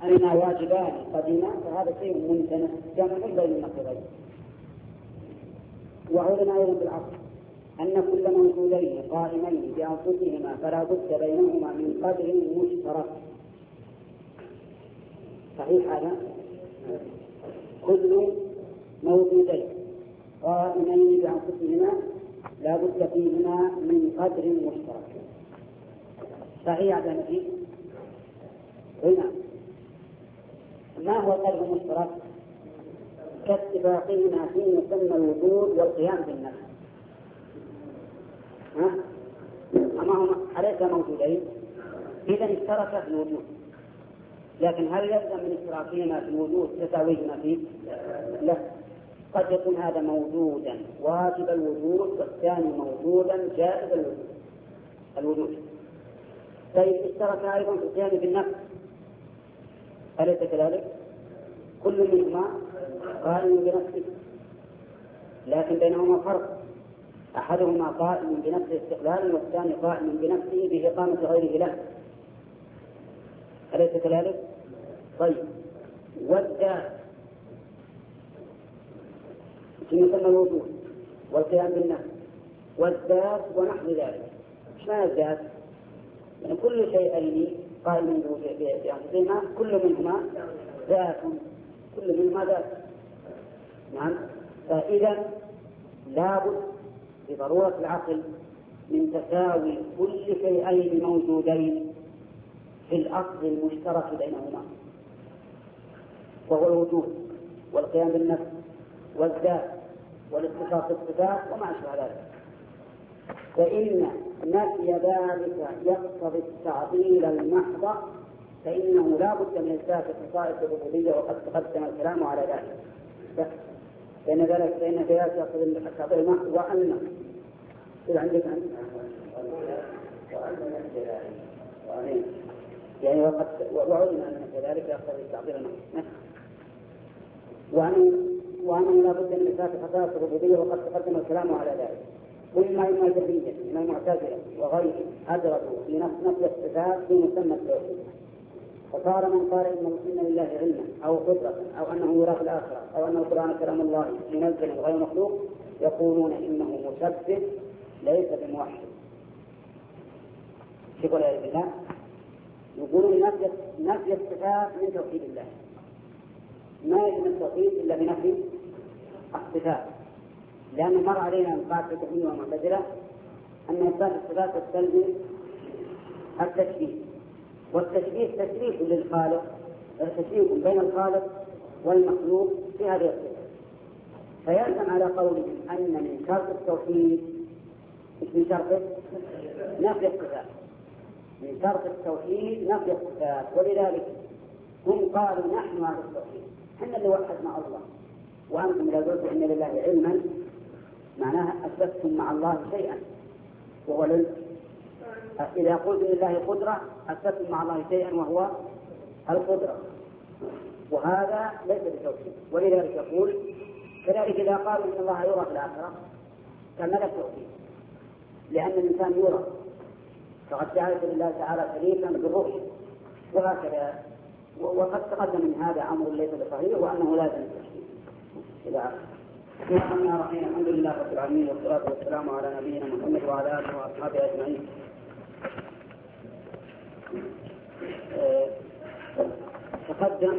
أننا واجبان قديما فهذا شيء ممتنع جمع بين النقيضين. وعلنا أيضا بالعقل أن كل موجودين قائمين بأنفسهما فلا بد بينهما من قدر مشترك. صحيح هذا؟ كل موجودين قائمين بأنفسهما لا بد فيهما من قدر مشترك. صحيح هذا نفي؟ هنا ما هو القدر المشترك؟ كاتفاقهما في مسمى الوجود والقيام بالنفس. أما هم أليس موجودين؟ إذا اشتركا في الوجود، لكن هل يلزم من اشتراكهما في الوجود تساويهما فيه؟ لا، قد يكون هذا موجودا واجب الوجود والثاني موجودا جائز الوجود. طيب اشتركا أيضا في القيام بالنفس، أليس كذلك؟ كل منهما قائم بنفسه، لكن بينهما فرق، أحدهما قائم بنفسه استقلالا والثاني قائم بنفسه بإقامة غيره له، أليس كذلك؟ طيب والذات في مسمى الوجود والقيام بالنفس والذات ونحو ذلك. ايش معنى الذات؟ يعني كل شيئين قائم بأنفسهما كل منهما ذات، كل منهما ذات. نعم، فإذا لابد بضرورة العقل من تساوي كل شيئين موجودين في الأصل المشترك بينهما، وهو الوجود والقيام بالنفس والذات والاتصاف بالصفات وما أشبه ذلك. فإن نفي ذلك يقتضي التعطيل المحض، فإنه لا بد من إثبات خصائص الربوبية وقد تقدم الكلام على ذلك. فإن ذلك يقتضي التعطيل المحض. وأن إذا عندك يعني وعلم أن كذلك يقتضي التعطيل المحض، وأنه لا بد من إثبات خصائص الربوبية وقد تقدم الكلام على ذلك. وإما الجهمية من المعتزلة وغيرهم أدركوا في نفي الصفات في مسمى التوحيد، فصار من قال إن لله علما أو قدرة أو أنه يرى في الآخرة أو أن القرآن كلام الله منزل غير مخلوق يقولون إنه مشبه ليس بموحد. يقول يا الله يقولون نفي الصفات من توحيد الله، ما يتم التوحيد إلا بنفي الصفات، لأنه مر علينا من قاعدة الجهمية والمعتزلة أن إثبات الصفات تستلزم التشبيه، والتشبيه تشريف للخالق، تشريف بين الخالق والمخلوق في هذه الصفات. فيلزم على قولهم أن من شرط التوحيد من شرط نفي الصفات، من شرط التوحيد نفي الصفات. ولذلك هم قالوا نحن على التوحيد، احنا اللي وحدنا الله، وأنتم لا قلتم إن لله علما معناها أثبتتم مع الله شيئا وهو العلم. إذا قلت لله قدرة أثبتتم مع الله شيئا وهو القدرة، وهذا ليس بتوحيد. ولذلك يقول كذلك إذا قالوا إن الله يرى في الآخرة كمل التوحيد، لأن الإنسان يرى، فقد جعلت لله تعالى شريكا بالرؤية وهكذا. وقد تقدم من هذا أمر ليس بصحيح وأنه لازم التوحيد. إلى آخره. بسم الله الرحمن الرحيم، الحمد لله رب العالمين والصلاة والسلام على نبينا محمد وعلى آله وأصحابه أجمعين. تقدم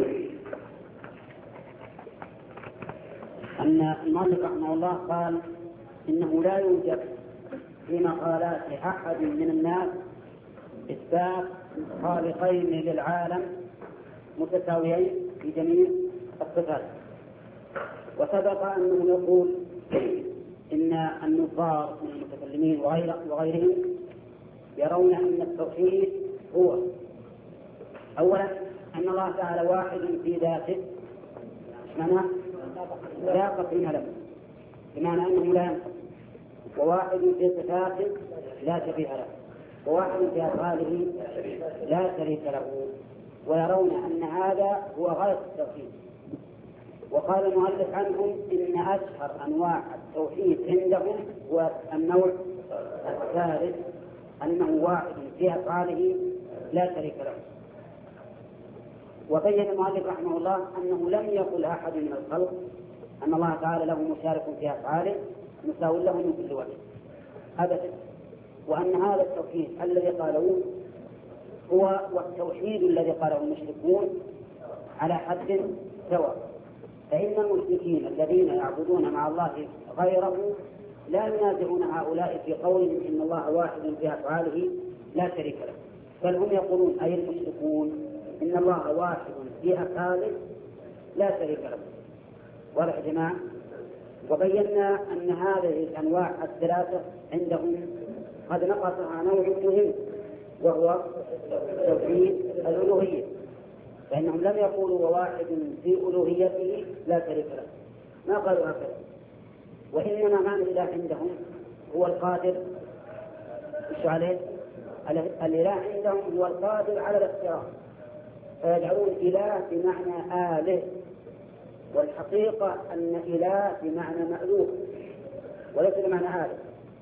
أن المؤلف رحمه الله قال إنه لا يوجد في مقالات أحد من الناس إثبات خالقين للعالم متساويين في جميع الصفات. وسبق أنه يقول إن النصارى من المتكلمين وغيرهم يرون أن التوحيد هو أولا أن الله تعالى واحد في ذاته، معناه لا قسم له، بمعنى أنه لا ينقسم، وواحد في صفاته لا شبيه له، وواحد في أفعاله لا شريك له. ويرون أن هذا هو غاية التوحيد. وقال المؤلف عنهم إن أشهر أنواع التوحيد عندهم هو النوع الثالث، أنه واحد في أفعاله لا شريك له. وبين المؤلف رحمه الله أنه لم يقل أحد من الخلق أن الله تعالى له مشارك في أفعاله مساو له من كل وجه أبدا، وأن هذا التوحيد الذي قالوه هو والتوحيد الذي قاله المشركون على حد سواء. فإن المشركين الذين يعبدون مع الله غيره لا ينازعون هؤلاء في قولهم إن الله واحد في أفعاله لا شريك له، بل هم يقولون أي المشركون إن الله واحد في أفعاله لا شريك له. واضح يا جماعة؟ وبينا أن هذه الأنواع الثلاثة عندهم قد نقصها نوع مهم وهو توحيد الألوهية، فإنهم لم يقولوا وواحد في ألوهيته لا شريك له، ما قالوا هكذا، وإنما معنى الإله عندهم هو القادر عليه. الإله عندهم هو القادر على الاختراع، فيجعلون إله بمعنى آله، والحقيقة أن إله بمعنى مألوف وليس بمعنى آله،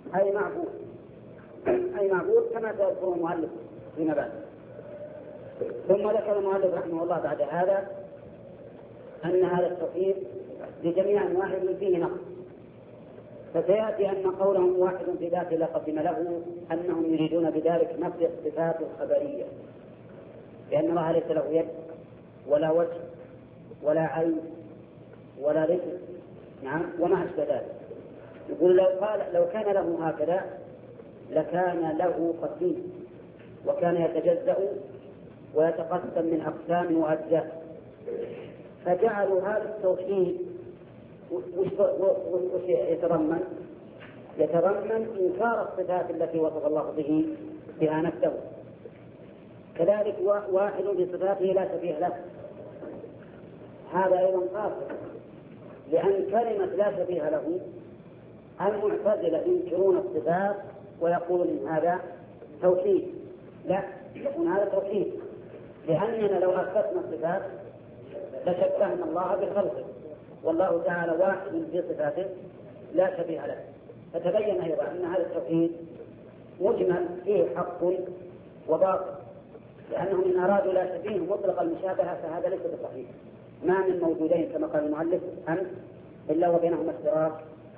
أي معبود كما سيذكر المؤلف فيما بعد. ثم ذكر المؤلف رحمه الله بعد هذا أن هذا التوحيد لجميع أنواعه فيه نقص، فسيأتي أن قولهم واحد في ذاته لا قدم له أنهم يريدون بذلك نفي الصفات الخبرية، لأن الله ليس له يد ولا وجه ولا عين ولا رجل، نعم، وما أشبه ذلك. يقول لو كان له هكذا لكان له قسيم، وكان يتجزأ ويتقسم من أقسام وأجزاء، فجعلوا هذا التوحيد وش يتضمن إنكار الصفات التي وصف الله بها نفسه. كذلك واحد بصفاته لا شبيه له، هذا أيضا قاصر، لأن كلمة لا شبيه له المعتزلة ينكرون الصفات ويقولون إن هذا توحيد، لا يكون هذا توحيد، لأننا لو أثبتنا الصفات لشبهنا الله بخلقه، والله تعالى واحد في صفاته لا شبيه له. فتبين أيضا أن هذا التوحيد مجمل فيه حق وباطل، لأنهم إن أرادوا لا شبيه مطلق المشابهة فهذا ليس بصحيح. ما من موجودين كما قال المؤلف إلا وبينهما اشتراك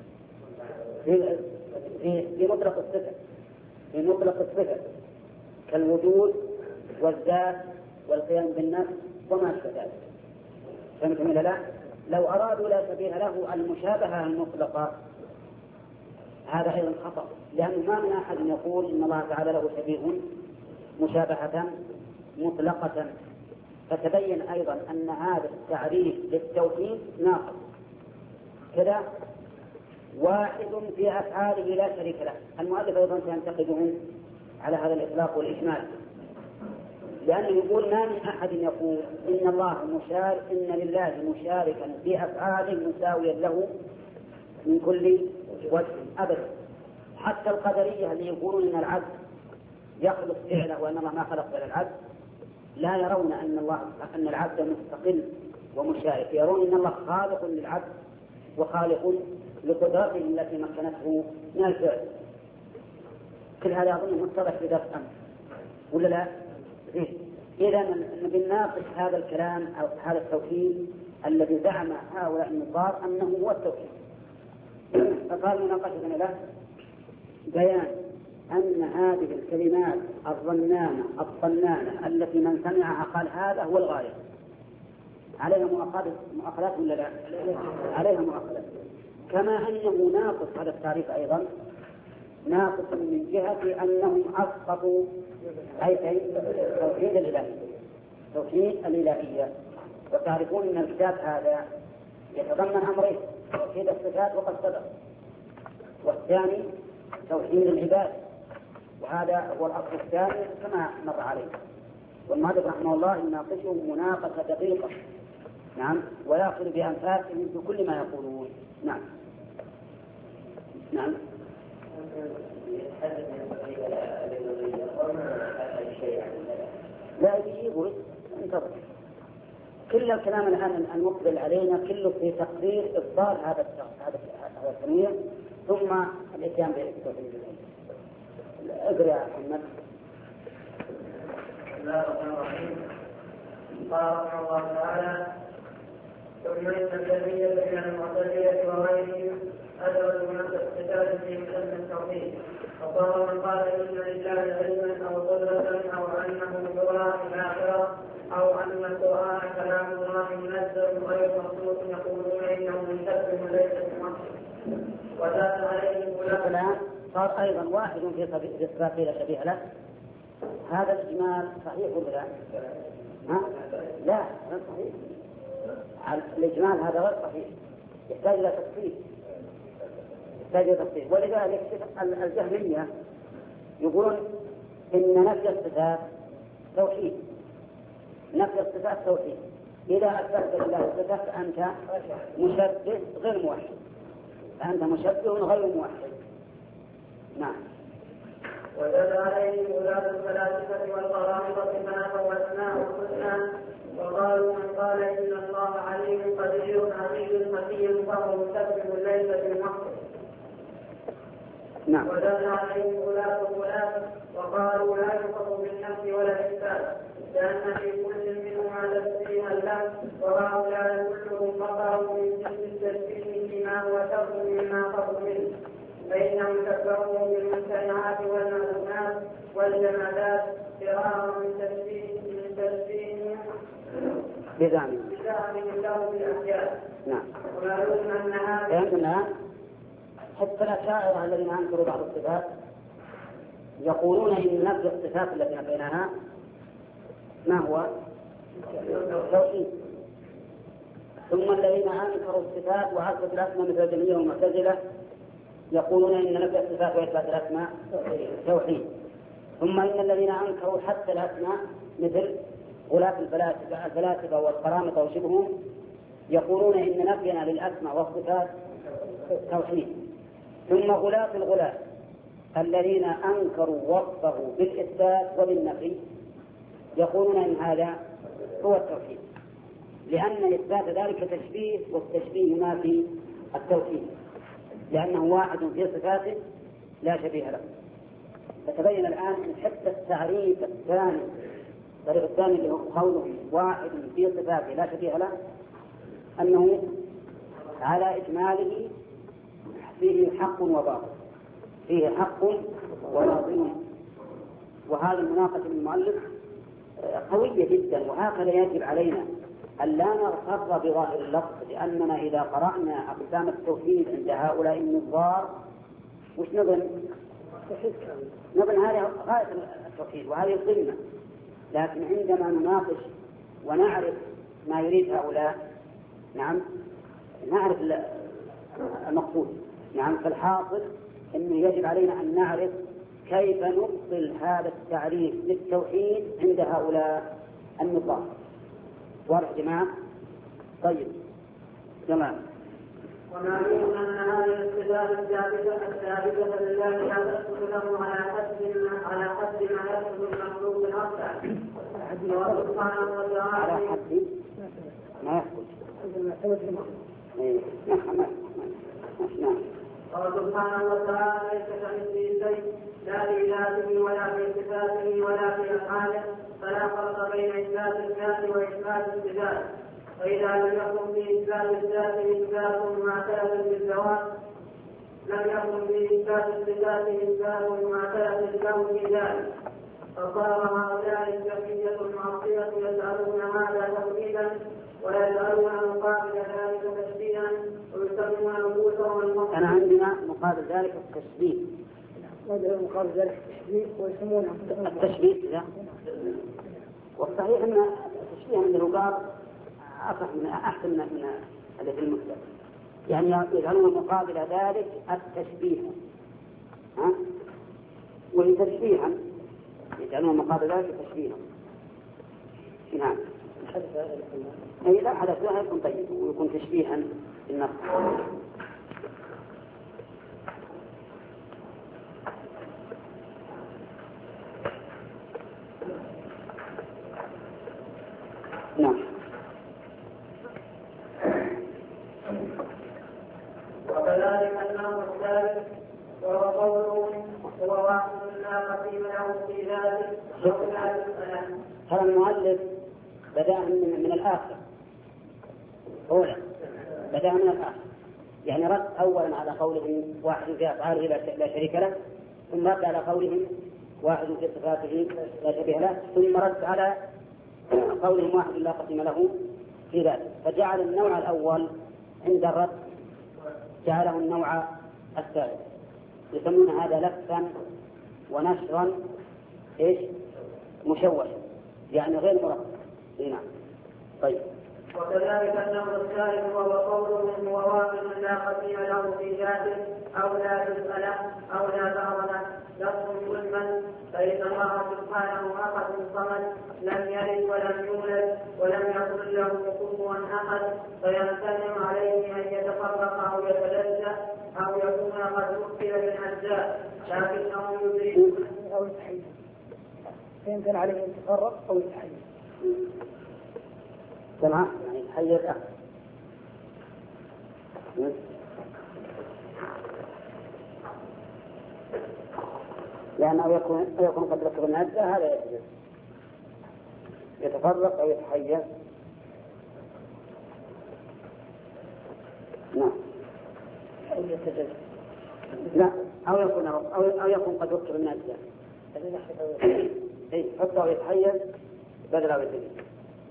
في مطلق الصفة، في مطلق الصفة كالوجود والذات والقيام بالنفس وما أشبه ذلك. فهمتم ولا لا؟ لو أرادوا لا شبيه له المشابهة المطلقة هذا أيضا خطأ، لأنه ما من أحد يقول إن الله تعالى له شبيه مشابهة مطلقة. فتبين أيضا أن هذا التعريف للتوحيد ناقص. كذا واحد في أفعاله لا شريك له، المؤلف أيضا سينتقدهم على هذا الإطلاق والإجمال، لأنه يقول ما من أحد يقول إن لله مشاركا في أفعاله مساويا له من كل وجه أبدا. حتى القدرية اللي يقولون إن العبد يخلق فعله وأن الله ما خلق فعل العبد لا يرون أن العبد مستقل ومشارك، يرون أن الله خالق للعبد وخالق لقدرته التي مكنته من الفعل. كل هذا أظن متضح في درس أمس ولا لا؟ إذا بنناقش هذا الكلام أو هذا التوحيد الذي زعم هؤلاء النصارى أنه هو التوحيد. فقال مناقشتنا له بيان أن هذه الكلمات الرنانة الطنانة التي من سمعها قال هذا هو الغاية عليها مؤاخذات ولا لا؟ عليها مؤاخذات. كما أنه ناقص هذا التعريف أيضا ناقص من جهة أنهم أسقطوا توحيد الإلهية. وتعرفون أن الكتاب هذا يتضمن أمرين: توحيد الصفات وقد سبق، والثاني توحيد العباد، وهذا هو الأصل الثاني كما مر عليه. والمؤلف رحمه الله يناقشهم مناقشة دقيقة، نعم، ويأخذ بأنفاسهم في كل ما يقولون. نعم. لا يجيبه، انتظر. كل الكلام الآن المقبل علينا كله في تقرير إصدار هذا التنوير ثم الإتيان بالتوحيد. اقرأ يا محمد. بسم الله الرحمن الرحيم. قال رحمه الله تعالى: ثم إن الجهمية من المعتزلة وغيرهم أدركوا نفس الصفات في مسمى التوحيد، وقال من قال إن لله علما أو قدرة أو أنه يرى في الآخرة أو أن القرآن كلام الله منزل غير مخلوق يقولون إنه منتزه ليس بمخلوق. ودل عليهم الآن صار أيضا واحد في إثبات لا شبيه له. هذا الإجمال صحيح ولا لا؟ لا غير صحيح. الإجمال هذا غير صحيح، يحتاج إلى تفصيل. ولذلك الجهمية يقولون إن نفي الصفات توحيد. نفي الصفات توحيد. إذا أثبت لله الصفات فأنت مشبه غير موحد، فأنت مشبه غير موحد. نعم. ودل عليه ولاة الفلاسفة والقرامطة فنفوا أسماء الحسنى وقالوا من قال إن الله عليم قدير عزيز حكيم فهو مسبح ليس بمحض. نعم. ودل عليه ولاة الغلاة وقالوا لا يفرق بالنفي ولا الإثبات لأن في كل منهما تسبيحا له، وهؤلاء كلهم فقروا من جنس التسبيح فيما هو شر مما قروا منه، فإنهم كفروا بالممتنعات والمأمونات والجمادات فرارا من تسبيح بزعمهم له بالأحياء. نعم. ومعلوم أن هذا حتى الأشاعرة الذين أنكروا بعض الصفات يقولون إن نفي الصفات التي نفيناها ما هو توحيد. ثم الذين أنكروا الصفات وعرفوا الأسماء مثل الجهمية والمعتزلة يقولون إن نفي الصفات وإثبات الأسماء توحيد. ثم إن الذين أنكروا حتى الأسماء مثل غلاة الفلاسفة والقرامطة وشبههم يقولون إن نفينا للأسماء والصفات توحيد. ثم غلاة الذين أنكروا وصفه بالإثبات وبالنفي يقولون إن هذا هو التوحيد، لأن إثبات ذلك تشبيه، والتشبيه ينافي التوحيد لأنه واحد في صفاته لا شبيه له. فتبين الآن أن حتى التعريف الثاني الطريق الثاني اللي هو قوله واحد في صفاته لا شبيه له أنه على إجماله فيه حق وباطل، فيه حق وباطل. وهذا المناقشة المؤلف قوية جدا، وهكذا يجب علينا أن لا نغتر بظاهر اللفظ، لأننا إذا قرأنا أقسام التوحيد عند هؤلاء النظار وش نظن هذه غاية التوحيد وهذه القمة، لكن عندما نناقش ونعرف ما يريد هؤلاء نعم نعرف المقصود. نعم. فالحاصل أنه يجب علينا أن نعرف كيف نبطل هذا التعريف للتوحيد عند هؤلاء النظار. واضح جماعة؟ طيب تمام. ومعلوم أن هذه الصفات الثابتة لله لا تسقط له على حد ما يسقط المخلوق الأصلع. سبحانه وتعالى على حد ما يسقط. قال سبحانه وتعالى ليس كمثله شيء لا في ذاته ولا في صفاته ولا في أفعاله، فلا فرق بين إثبات الذات وإثبات الصفات. فإذا لم يكن في إثبات الذات إثبات معتاد بالزواج لم يكن في إثبات الصفات إثبات معتاد له في ذلك، فصار هؤلاء الجهمية المعطلة يسألون هذا توحيدا ويسألون مقابل ذلك تشبيها ويسمون نفوسهم المطلقة. أنا عندنا مقابل ذلك التشبيه. مقابل ذلك التشبيه ويسمونه التشبيه لا. والصحيح أن التشبيه عند الرقاب أحسن من الذي في المكتب، يعني يجعلون مقابل ذلك التشبيه وهي تشبيها، يجعلون مقابل ذلك تشبيها. نعم. أي لا حدث لا يكون طيب ويكون تشبيها بالنص. نعم. وكذلك النوع الثالث وهو قوله هو واحد لا قسيم له في ذلك. هذا المؤلف بدأ من الآخر أولا، بدأ من الآخر، يعني رد أولا على قولهم واحد في أفعاله لا شريك له، ثم رد على قولهم واحد في صفاته لا شبيه له، ثم رد على قولهم واحد لا قسم له في ذلك. فجعل النوع الأول عند الرد جعله النوع الثالث، يسمون هذا لفا ونشرا مشوشا، يعني غير مرتب. نعم. طيب. وكذلك النوع الثالث وهو قولهم هو واحد لا قسم له في ذاته او لا جزء له او لا بعض له لفظ مجمل، فإن الله سبحانه أحد صمد لم يلد ولم يولد ولم يكن له كفوا أحد، فيمتنع عليه أن يتفرق أو يتلذذ أو يكون قد وكل بالأجزاء، لكنهم يدركون أو يتحيز، فيمكن عليه أن يتفرق أو يتحيز. تمام، يعني يتحيز لأنه يكون قد ركب النجدة، هذا يجوز، يتفرق أو يتحيز. نعم. أو يتجزأ. لا، أو يكون قد ركب النجدة. إيه، حتى أو يتحيز بدل أو يتجزأ.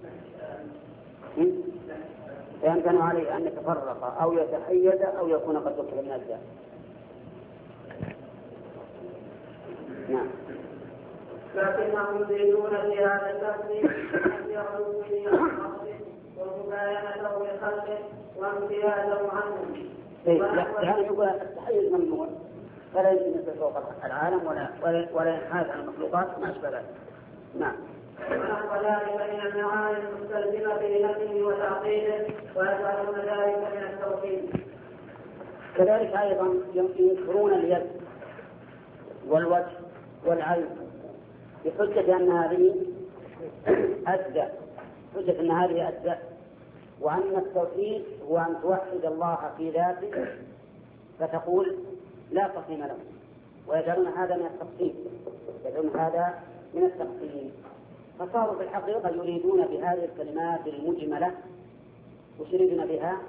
فيمكن عليه أن يتفرق أو يتحيز أو يكون قد ركب النجدة. نعم. لكنهم يريدون في هذا الفصل أن يعلوا به عن نفسه ومباينته لخلقه وامتيازه عنهم. يعني يقول التحيز ممنوع، فلا يمكن يصير فوق العالم ولا ينحاز عن المخلوقات ما أشبه ذلك. نعم. ونحو ذلك من المعاني المستلزمة لنفسه وتعقيده، ويجعلون ذلك من التوحيد. كذلك أيضا ينكرون اليد والوجه والعين بحجة أن هذه أجزاء، حجة أن هذه أجزاء، وأن التوحيد هو أن توحد الله في ذاته فتقول لا قسم له، ويجعلون هذا من التقسيم، يجعلون هذا من التقسيم. فصاروا في الحقيقة يريدون بهذه الكلمات المجملة وش يريدون بها؟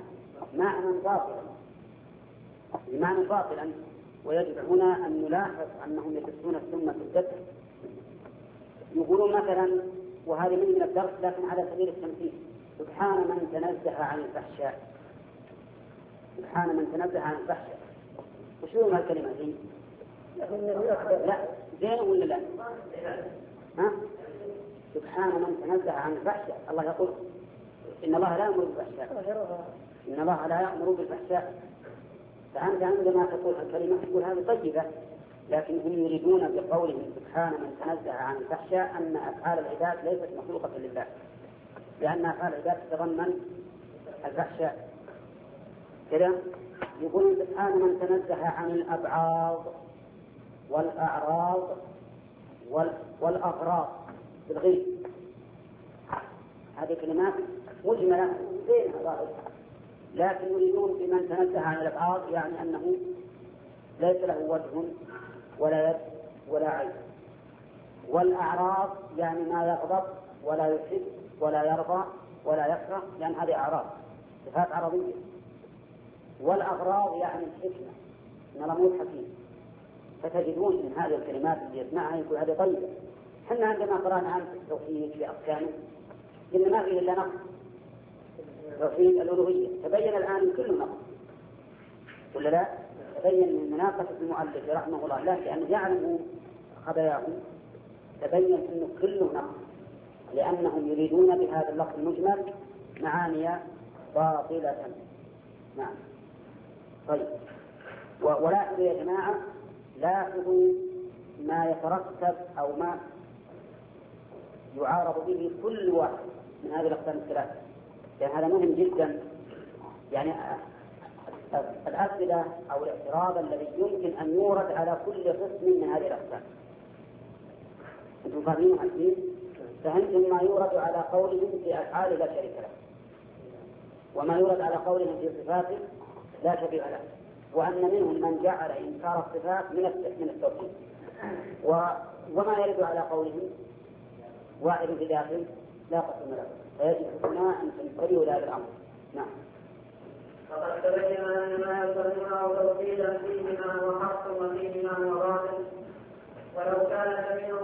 معنى باطلا. ويجب هنا أن نلاحظ أنهم يدرسون السنة في الدرس، يقولون مثلا، وهذه من الدرس لكن على سبيل التمثيل: سبحان من تنزه عن الفحشاء. سبحان من تنزه عن الفحشاء. وشو ما الكلمة دي؟ لا زين ولا لا؟ ها؟ سبحان من تنزه عن الفحشاء. الله يقول إن الله لا يأمر بالفحشاء، إن الله لا يأمر بالفحشاء. فأنت عندما تقول الكلمة تقول هذه طيبة، لكن هم يريدون بقولهم سبحان من تنزه عن الفحشاء أن أفعال العباد ليست مخلوقة لله، لأن أفعال العباد تتضمن الفحشاء. كذا يقولون سبحان من تنزه عن الأبعاض والأعراض والأغراض بالغيب. هذه كلمات مجملة بينها ظاهرة، لكن يريدون بمن تنزه عن الأبعاض يعني أنه ليس له وجه ولا يد ولا عين. والأعراض يعني ما يغضب ولا يحب ولا يرضى ولا يكره، لأن هذه أعراض صفات عرضية. والأغراض يعني الحكمة، إن الله مو حكيم. فتجدون من هذه الكلمات اللي يسمعها يقول هذه طيبة. حنا عندما قرأنا عن التوحيد في أقسامه إن ما فيه إلا نقص، توحيد الألوهية تبين الآن كله نقص ولا لا؟ تبين من مناقشة المؤلف رحمه الله لا، لأنه يعلم خباياهم، تبين أنه كله نقص، لأنهم يريدون بهذا اللفظ المجمل معاني باطلة. نعم. طيب، ولاحظوا يا جماعة، لاحظوا ما يترتب أو ما يعارض به كل واحد من هذه الأقسام الثلاثة، لأن هذا مهم جدا. يعني الأسئلة أو الاعتراض الذي يمكن أن يورد على كل قسم من هذه الأقسام. أنتم فاهمين حسين؟ فهمتم ما يورد على قولهم في أفعال لا شريك له، وما يورد على قولهم في صفاته لا شبيه له، وأن منهم من جعل إنكار الصفات من التوحيد، وما يرد على قولهم واحد في ذاته لا قسم له، فيجب هنا أن تنتبهوا لهذا الأمر. نعم. فقد تبين أن ما يقدمه توحيدا فيهما هو حق وفيهما هو باطل، ولو كان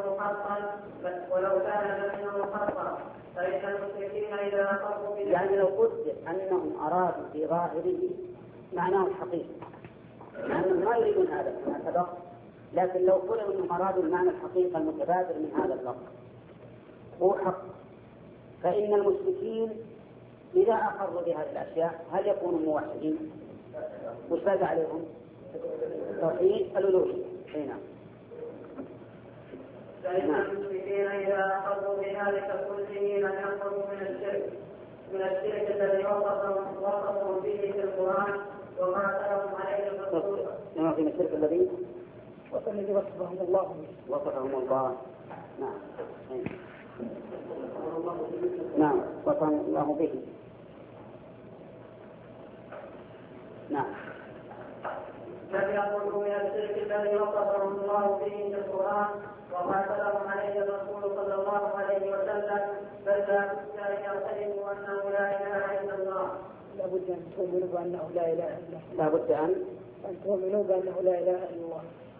منه حقا فإن المشركين إذا أقروا يعني لو قلت أنهم أرادوا في ظاهره معناه الحقيقي، لأنهم ما يريدون هذا كما سبق، لكن لو قلوا أنهم أرادوا المعنى الحقيقي المتبادر من هذا اللفظ هو حق، فإن المشركين إذا أقروا بهذه الأشياء هل يكونوا موحدين؟ وش فاز عليهم؟ توحيد الألوهية. نعم. فإن المشركين إذا أقروا بذلك كله لم يخرجوا من الشرك الذي وصفهم به في القرآن وقاتلهم عليه الرسول. نعم. في الشرك الذي وصفهم الله به. وصفهم الله. نعم. نعم. وصفهم الله به. نعم. لم يخرجوا من الشرك الذي وصفهم الله به في القرآن وقاتلهم عليه الرسول صلى الله عليه وسلم، بل لا بد أن يعترفوا أنه لا إله إلا الله. لا بد أن تؤمنوا بأنه لا إله إلا الله. لا بد أن تؤمنوا بأنه لا إله إلا الله.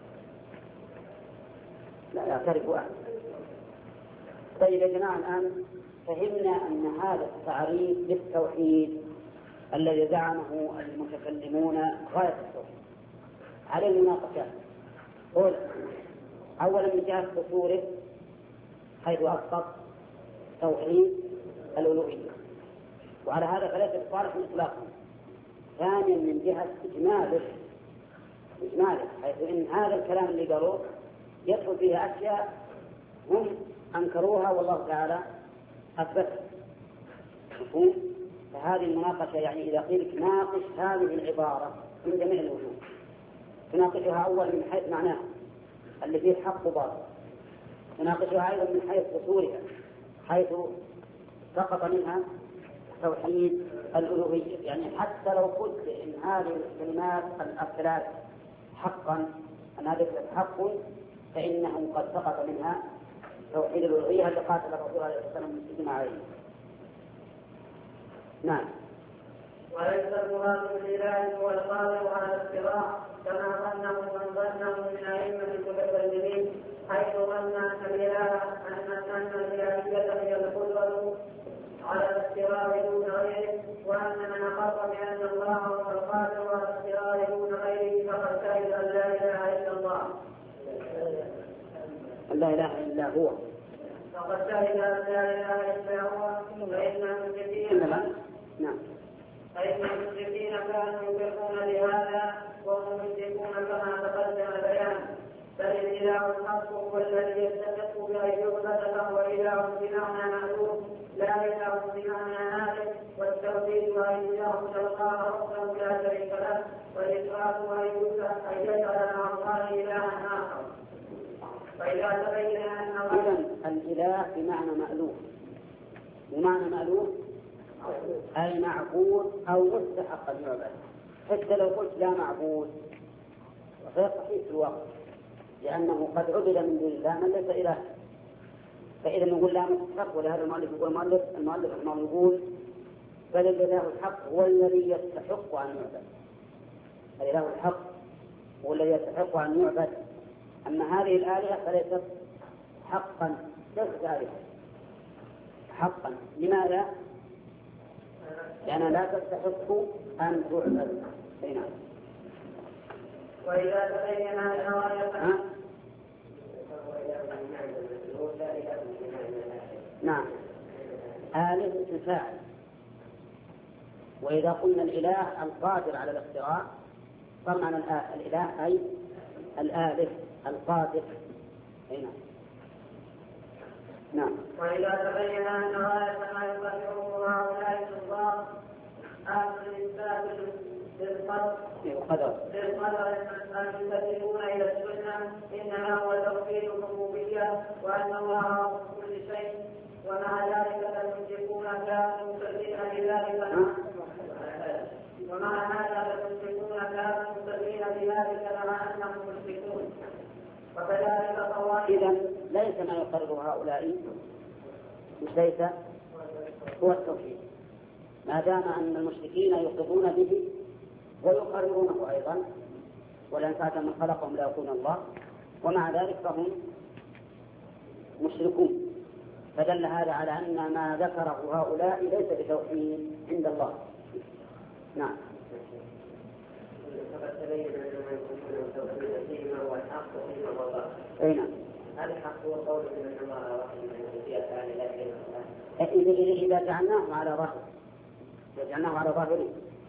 لا يعترفوا أحد. طيب يا جماعة، الآن فهمنا أن هذا التعريف للتوحيد الذي زعمه المتكلمون غاية التوحيد على المناقشات. أولا من جهة قصوره حيث أسقط توحيد الألوهية، وعلى هذا فليس بصالح إطلاقا. ثانيا من جهة إجماله حيث إن هذا الكلام اللي قالوه يدخل فيه أشياء هم أنكروها والله تعالى أثبتها. مفهوم؟ فهذه المناقشة يعني إذا قيل ناقش هذه العبارة من جميع الوجوه، تناقشها أول من حيث معناها اللي فيه حق وباطل، تناقشها أيضا من حيث أصولها حيث سقط منها توحيد الألوهية. يعني حتى لو قلت إن هذه الكلمات الثلاث حقا أن هذه حق، فإنه قد سقط منها توحيد الألوهية التي قاتل الرسول عليه الصلاة والسلام المسلمين عليه. نعم. وليس المراد بالإله هو القادر على الصراط كما ظنه من ظنه من أئمة المتكلمين، حيث ظن أن الإله الإلهية هي القدرة على الصراط دون غيره، وأن من أقر بأن الله هو القادر على الصراط دون غيره فقد شهد أن لا إله إلا الله. لا إله إلا هو. فقد شهد أن لا إله إلا هو. فإن المشركين كانوا يقرون بهذا وهم مشركون كما تقدم بيانه. بل الإله الحق هو الذي يستحق بأن يعبد فهو إله بمعنى معلوم لا إله بمعنى هالك، والتوحيد أن يعبد الله ربه لا شريك له، والإشراك أن يجعل مع الله إلها آخر. فإذا تبين أن إذن الإله بمعنى مألوف، ومعنى مألوف أي معبود أو مستحق المعبد. حتى لو قلت لا معبود غير صحيح في الوقت، لأنه قد عبد من دون الله من ليس إله. فإذا نقول لا مستحق، ولهذا المؤلف يقول المؤلف يقول بل الإله الحق هو الذي يستحق أن يعبد. الإله الحق هو الذي يستحق أن يعبد، أما هذه الآلهة فليست حقا، ليست آلهة حقا. لماذا؟ لأنها لا تستحق أن تعبد. نعم. وإذا تبين أن نعم آلهة الفاعل. وإذا قلنا الإله القادر على الاختراع صار معنى الإله أي الآلة القادر. نعم. نعم. وإذا تبين أن غاية ما يقدره هؤلاء الكفار أهل الإثبات للقدر أن ينتسبون إلى السنة إنما هو توحيد الربوبية وأن الله هو كل شيء، ومع ذلك لم يشركون كانوا مسلمين بذلك ومع هذا فالمشركون كانوا مسلمين بذلك مع أنهم مشركون. وكذلك إذن ليس ما يقرر هؤلاء، مش ليس هو التوحيد، ما دام أن المشركين يقرون به ويقررونه أيضا، ولن فات من خلقهم لا يكون الله، ومع ذلك فهم مشركون. فدل هذا على أن ما ذكره هؤلاء ليس بتوحيد عند الله. نعم. فقد تبين أن من التوحيد فيما هو الحق وفيما هو الباطل. أي نعم. هذا الحق هو قول من الله واحد من الأشياء لا إله إلا الله. إذا جعلناه على ظاهر، جعلناه على ظاهره،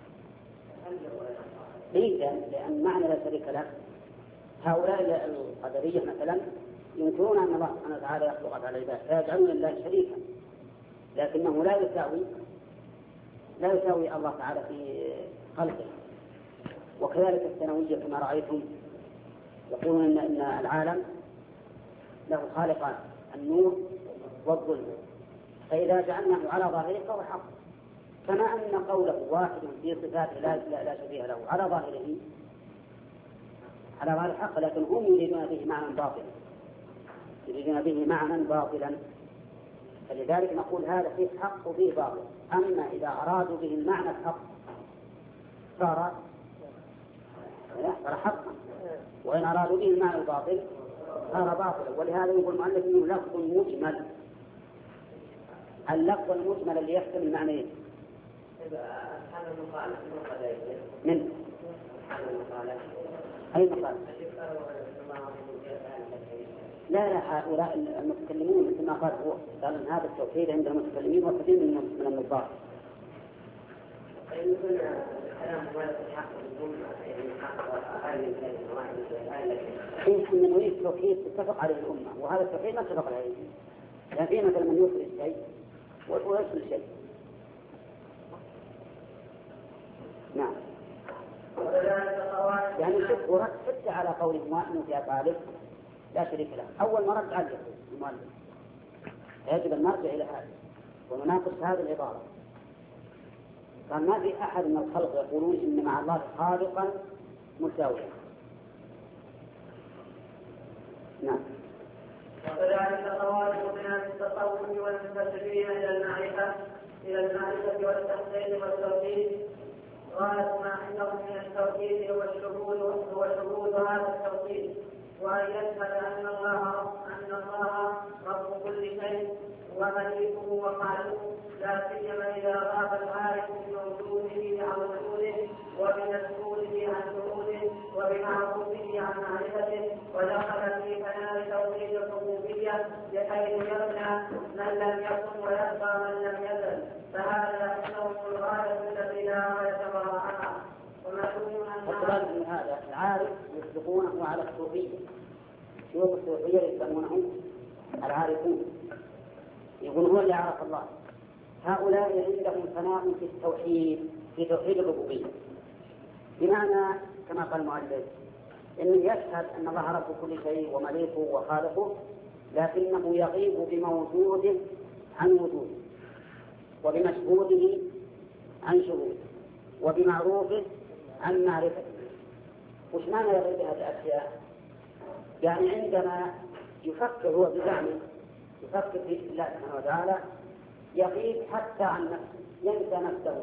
لأن معنى لا شريك له. هؤلاء القدرية مثلا ينكرون أن الله سبحانه وتعالى يخلق على العباد فيجعلون الله شريكا، لكنه لا يساوي الله تعالى في خلقه. وكذلك الثانوية كما رأيتم يقولون إن العالم له خالقان، النور والظلم، فإذا جعلناه على ظاهره فهو حق، كما أن قوله واحد في صفاته لا شبيه له على ظاهره على ظاهر الحق، لكن هم يريدون به معنى باطلا، فلذلك نقول هذا فيه حق وفيه باطل. أما إذا أرادوا به المعنى الحق صار حقا، وإن أرادوا به المعنى الباطل صار باطلا. ولهذا يقول المؤلف إنه لفظ مجمل، اللفظ المجمل اللي يحتمل معنيين. من أي مقال؟ لا هؤلاء المتكلمون مثل ما قال هو قال ان هذا التوحيد عند المتكلمين وكثير من النظار. إن نريد التوحيد تتفق عليه الأمة، وهذا التوحيد ما اتفق عليه، يعني في مثلا من يفعل الشيء ويفعل الشيء. نعم. يعني شوف ورد حتى على قول المؤمن في أفعاله لا شريك له، أول ما رد عليه المؤلف يجب أن نرجع إلى هذا ونناقش هذه العبارة. قال ما في أحد من الخلق يقولون إن مع الله خالقا مساويا. نعم. وكذلك خوارج من التصوف والمنتسبين إلى المعرفة والتحقيق والتوحيد، غاية ما عندهم من التوحيد هو شهود هذا التوحيد، وأن يشهد أن الله رب كل شيء ومليكه وخالقه، لا سيما إذا غاب العارف بوجوده عن وجوده وبمشهوده عن شهوده وبمعروفه عن معرفته، ودخل في كمال توحيد الربوبية بحيث يبنى من لم يكن ويبقى من لم يزل، فهذا عندهم الغاية التي لا غاية وراءها. وكذلك من هذا العارف يطلقونه على الصوفية، شيوخ الصوفية يسمونه العارفون، يقول هو اللي عرف الله. هؤلاء عندهم فناء في التوحيد، في توحيد الربوبية، بمعنى كما قال المؤلف إنه يشهد أن الله رب كل شيء ومليكه وخالقه، لكنه يغيب بموجوده عن وجوده وبمشهوده عن شهوده وبمعروفه عن معرفته. وش معنى يغيب هذه الأشياء؟ يعني عندما يفكر هو بزعمه، يفكر في الله سبحانه وتعالى، يغيب حتى عن نفسه، ينسى نفسه،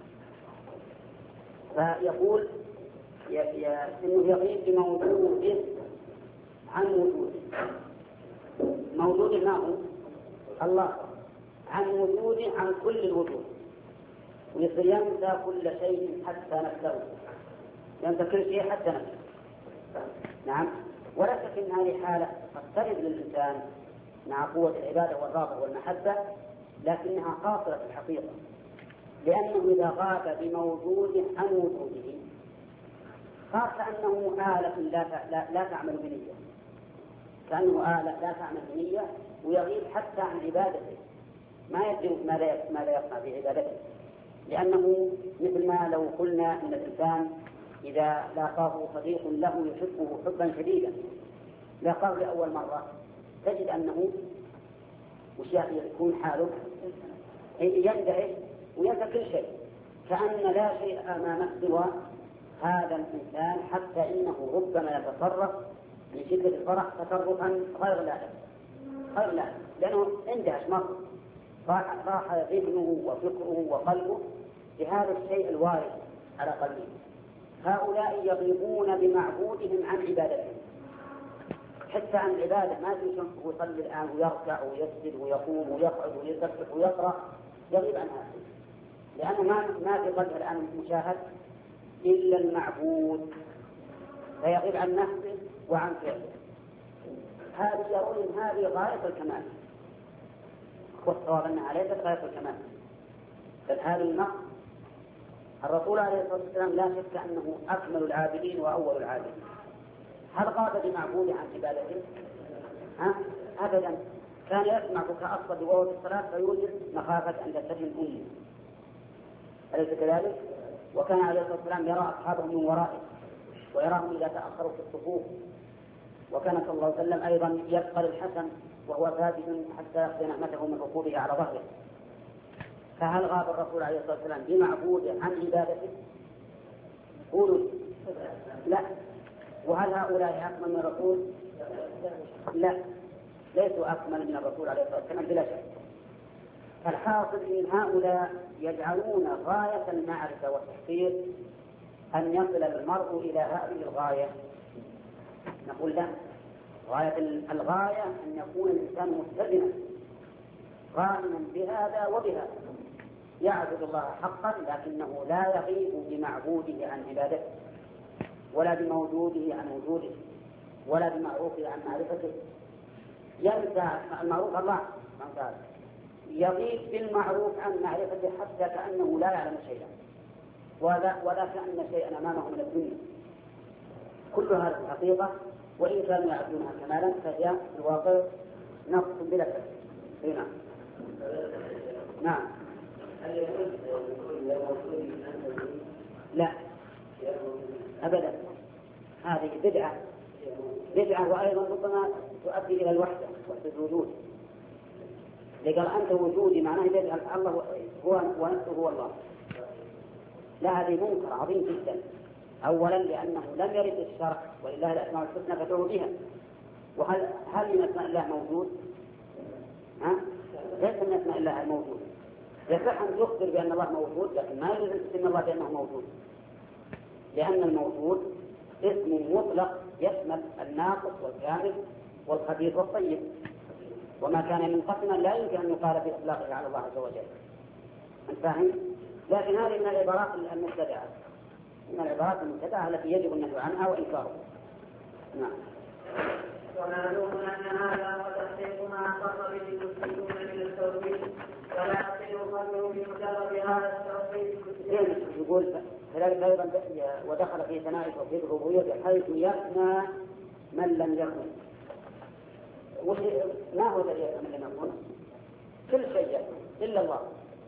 فيقول إنه يغيب بموجوده عن وجوده. موجوده ما هو؟ الله، عن وجوده عن كل الوجود، ويصير ينسى كل شيء حتى نفسه، ينسى كل شيء حتى نفسه. نعم. ولا شك أن هذه حالة قد ترد للإنسان مع قوة العبادة والرغبة والمحبة، لكنها قاصرة في الحقيقة، لأنه إذا غاب بموجود عن وجوده صار كأنه آلة لا تعمل بنية، كأنه آلة لا تعمل بنية، ويغيب حتى عن عبادته، ما يدري ماذا يصنع بعبادته، لأنه مثل ما لو قلنا أن الإنسان إذا لاقاه صديق له يحبه حبا شديدا، لاقاه لأول مرة تجد أنه يكون حاله يندهش وينسى كل شيء، كأن لا شيء أمامه سوى هذا الإنسان، حتى إنه ربما يتصرف من شدة الفرح تصرفا غير لائق، لأنه اندهش مرة راح ذهنه وفكره وقلبه بهذا الشيء الوارد على قلبه. هؤلاء يغيبون بمعبودهم عن عبادتهم، حتى عن العبادة ما تشوفه يصلي الآن ويركع ويسجد ويقوم ويقعد ويسبح ويقرأ، يغيب عن هذا، لأنه ما في قلبه الآن مشاهد إلا المعبود، فيغيب عن نفسه وعن فعله. هذه يرون هذه غاية الكمال، والصواب أنها ليست غاية الكمال، بل هذا النقص. الرسول عليه الصلاة والسلام لا شك أنه أكمل العابدين وأول العابدين. هل غاب بمعبوده عن عبادته؟ أبدا. كان يسمع بكاء الصبي وهو في الصلاة فيوجد مخافة أن تتهم أمه، أليس كذلك؟ وكان عليه الصلاة والسلام يرى أصحابه من ورائه ويراهم إذا تأخروا في الصفوف. وكان صلى الله عليه وسلم أيضا يبقى الحسن وهو ساجد حتى يأخذ نعمته من ركوبه على ظهره. فهل غاب الرسول عليه الصلاة والسلام بمعبوده عن عبادته؟ قولوا لا. وهل هؤلاء أكمل من الرسول؟ لا، ليسوا أكمل من الرسول عليه الصلاة والسلام بلا شك. الحاصل من هؤلاء يجعلون غاية المعرفة والتحقيق أن يصل المرء إلى هذه الغاية. نقول لا، غاية الغاية أن يكون الإنسان متزنا قائما بهذا وبهذا، يعبد الله حقا لكنه لا يغيب بمعبوده عن عبادته، ولا بموجوده عن وجوده، ولا بمعروفه عن معرفته. ينسى المعروف الله سبحانه وتعالى، يغيب بالمعروف عن معرفته حتى كأنه لا يعلم شيئا، ولا كأن شيئا أمامه من الدنيا. كل هذه الحقيقة وإن كانوا يعبدونها كمالا فهي في الواقع نقص بلا شك. نعم. نعم. لا أبدا، هذه بدعة وأيضا ربما تؤدي إلى الوحدة الوجود. لقال أنت وجودي معناه يجعل الله هو ونفسه هو الله. لا، هذه منكر عظيم جدا. أولا لأنه لم يرد الشرع ولله الأسماء الحسنى فادعوه بها. هل من أسماء الله موجود؟ ليس من أسماء الله الموجود. يصح أن تخبر بأن الله موجود، لكن ما يجوز اسم الله بأنه موجود، لأن الموجود اسم مطلق يشمل الناقص والكامل والخبيث والطيب، وما كان منقسما لا يمكن أن يقال بإطلاقه على الله عز وجل. أنت فاهم؟ لكن هذه من العبارات المبتدعة، من العبارات المبتدعة التي يجب النهي عنها وإنكارها. نعم. ومعلوم أن هذا وتحقيق ما أقر به المسلمون من التوحيد، ولا يصل قلبه بمجرد هذا التوحيد. يقول كذلك أيضا ودخل في ثناء توحيد الربوبية حيث يفنى من لم يكن. ما هو الذي يفنى من لم يكن؟ كل شيء يفنى إلا الله.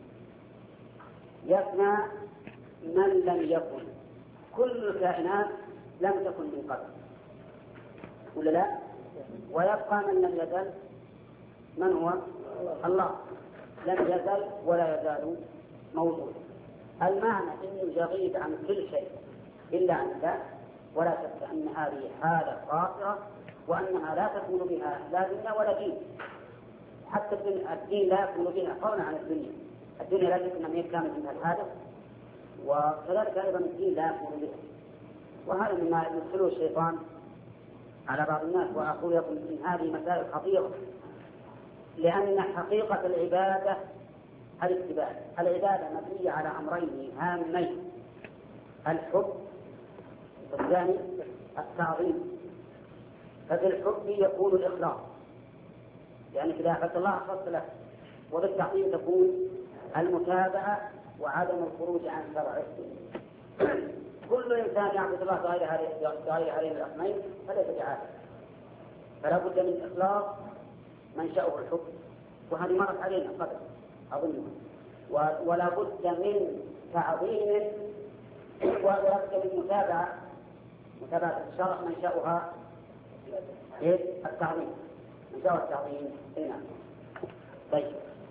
يفنى من لم يكن، كل الكائنات لم تكن من قبل ولا لا؟ ويبقى من لم يزل، من هو؟ الله لم يزل ولا يزال موجود. المعنى أنه يغيب عن كل شيء إلا عن الله، ولا شك أن هذه حالة خاطرة وأنها لا تكون بها لا دنيا ولا دين. حتى الدين لا يكون بها قولا عن الدنيا. الدنيا لا تكون من كانت منها الحادث، وكذلك أيضا الدين لا يكون بها. وهذا مما يدخله الشيطان على بعض الناس. وأقول لكم إن هذه مسائل خطيرة، لأن حقيقة العبادة الاتباع. العبادة مبنية على أمرين هامين: الحب، والثاني التعظيم. ففي الحب يكون الإخلاص، يعني إذا أحببت الله أخلصت له، وبالتعظيم تكون المتابعة وعدم الخروج عن شرعه. كل إنسان يعبد الله بغير هذين الأمرين فليس بعابد. فلا بد من إخلاص منشأه الحب، وهذه مرت علينا قبل أظن. ولا بد من تعظيم، ولا بد من متابعة الشرع منشأها التعظيم، منشأها التعظيم. هنا طيب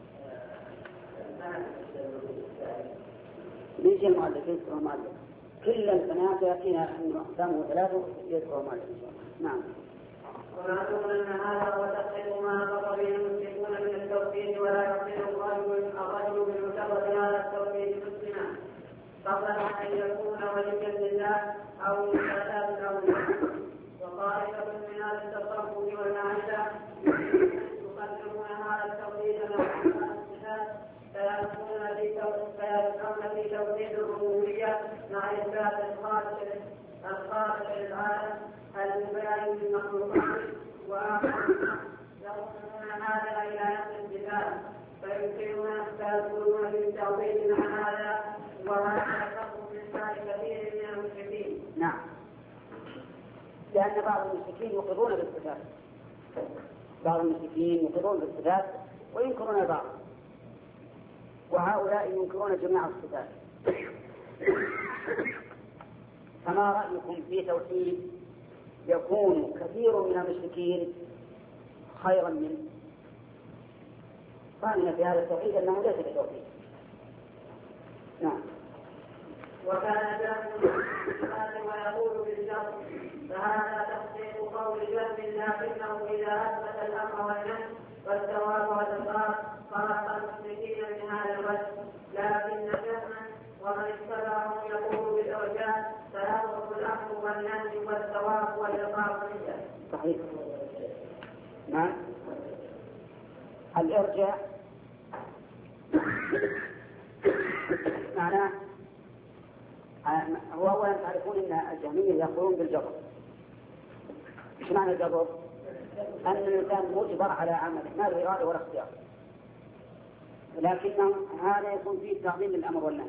ليش المؤلف يذكر المؤلف؟ كل البنات يأتينا أنه أقسامه ثلاثة يذكر المؤلف إن شاء الله. نعم. ومعلوم أن هذا هو تحقيق ما أخبر به المشركون من التوحيد، ولا يصير الرجل بمجرد هذا التوحيد مسلما قبل أن يكون وليا لله أو للعباد أو لله. وطائفة من أهل التصوف والمعرفة يقدمون هذا التوحيد مع الصفات، فيدخلون في توحيد الربوبية مع إثبات الخالق للعالم الباين بالمخلوقات، وآخرون يرسلون هذا إلى نفس الصفات فيدخلون في التوحيد مع هذا، وهذا يخص من ذلك كثير من المشركين. نعم، لأن بعض المشركين يقرون بالصفات، بعض المشركين يقرون بالصفات وينكرون البعض، وهؤلاء ينكرون جميع الصفات. فما رأيكم في توحيد يكون كثير من المشركين خيرا منه؟ رأينا في هذا التوحيد أنه ليس بتوحيد. نعم. وكان جهل ويقول بالجهل، فهذا تحقيق قول جهل، لكنه إذا أثبت الأمر والنهي والثواب والعقاب خلق المشركين من هذا الوجه، لكن جهلا ومن اتبعهم يقول بالإرجاء فيأخذ الأمر والنهي والثواب والعقاب عنده. صحيح. نعم. الإرجاء معناه هو أولا تعرفون أن الجهمية يقولون بالجبر. إيش معنى الجبر؟ أن الإنسان مجبر على عمله، ما له إرادة ولا اختيار، لكنه هذا يكون فيه تعظيم للأمر والنهي،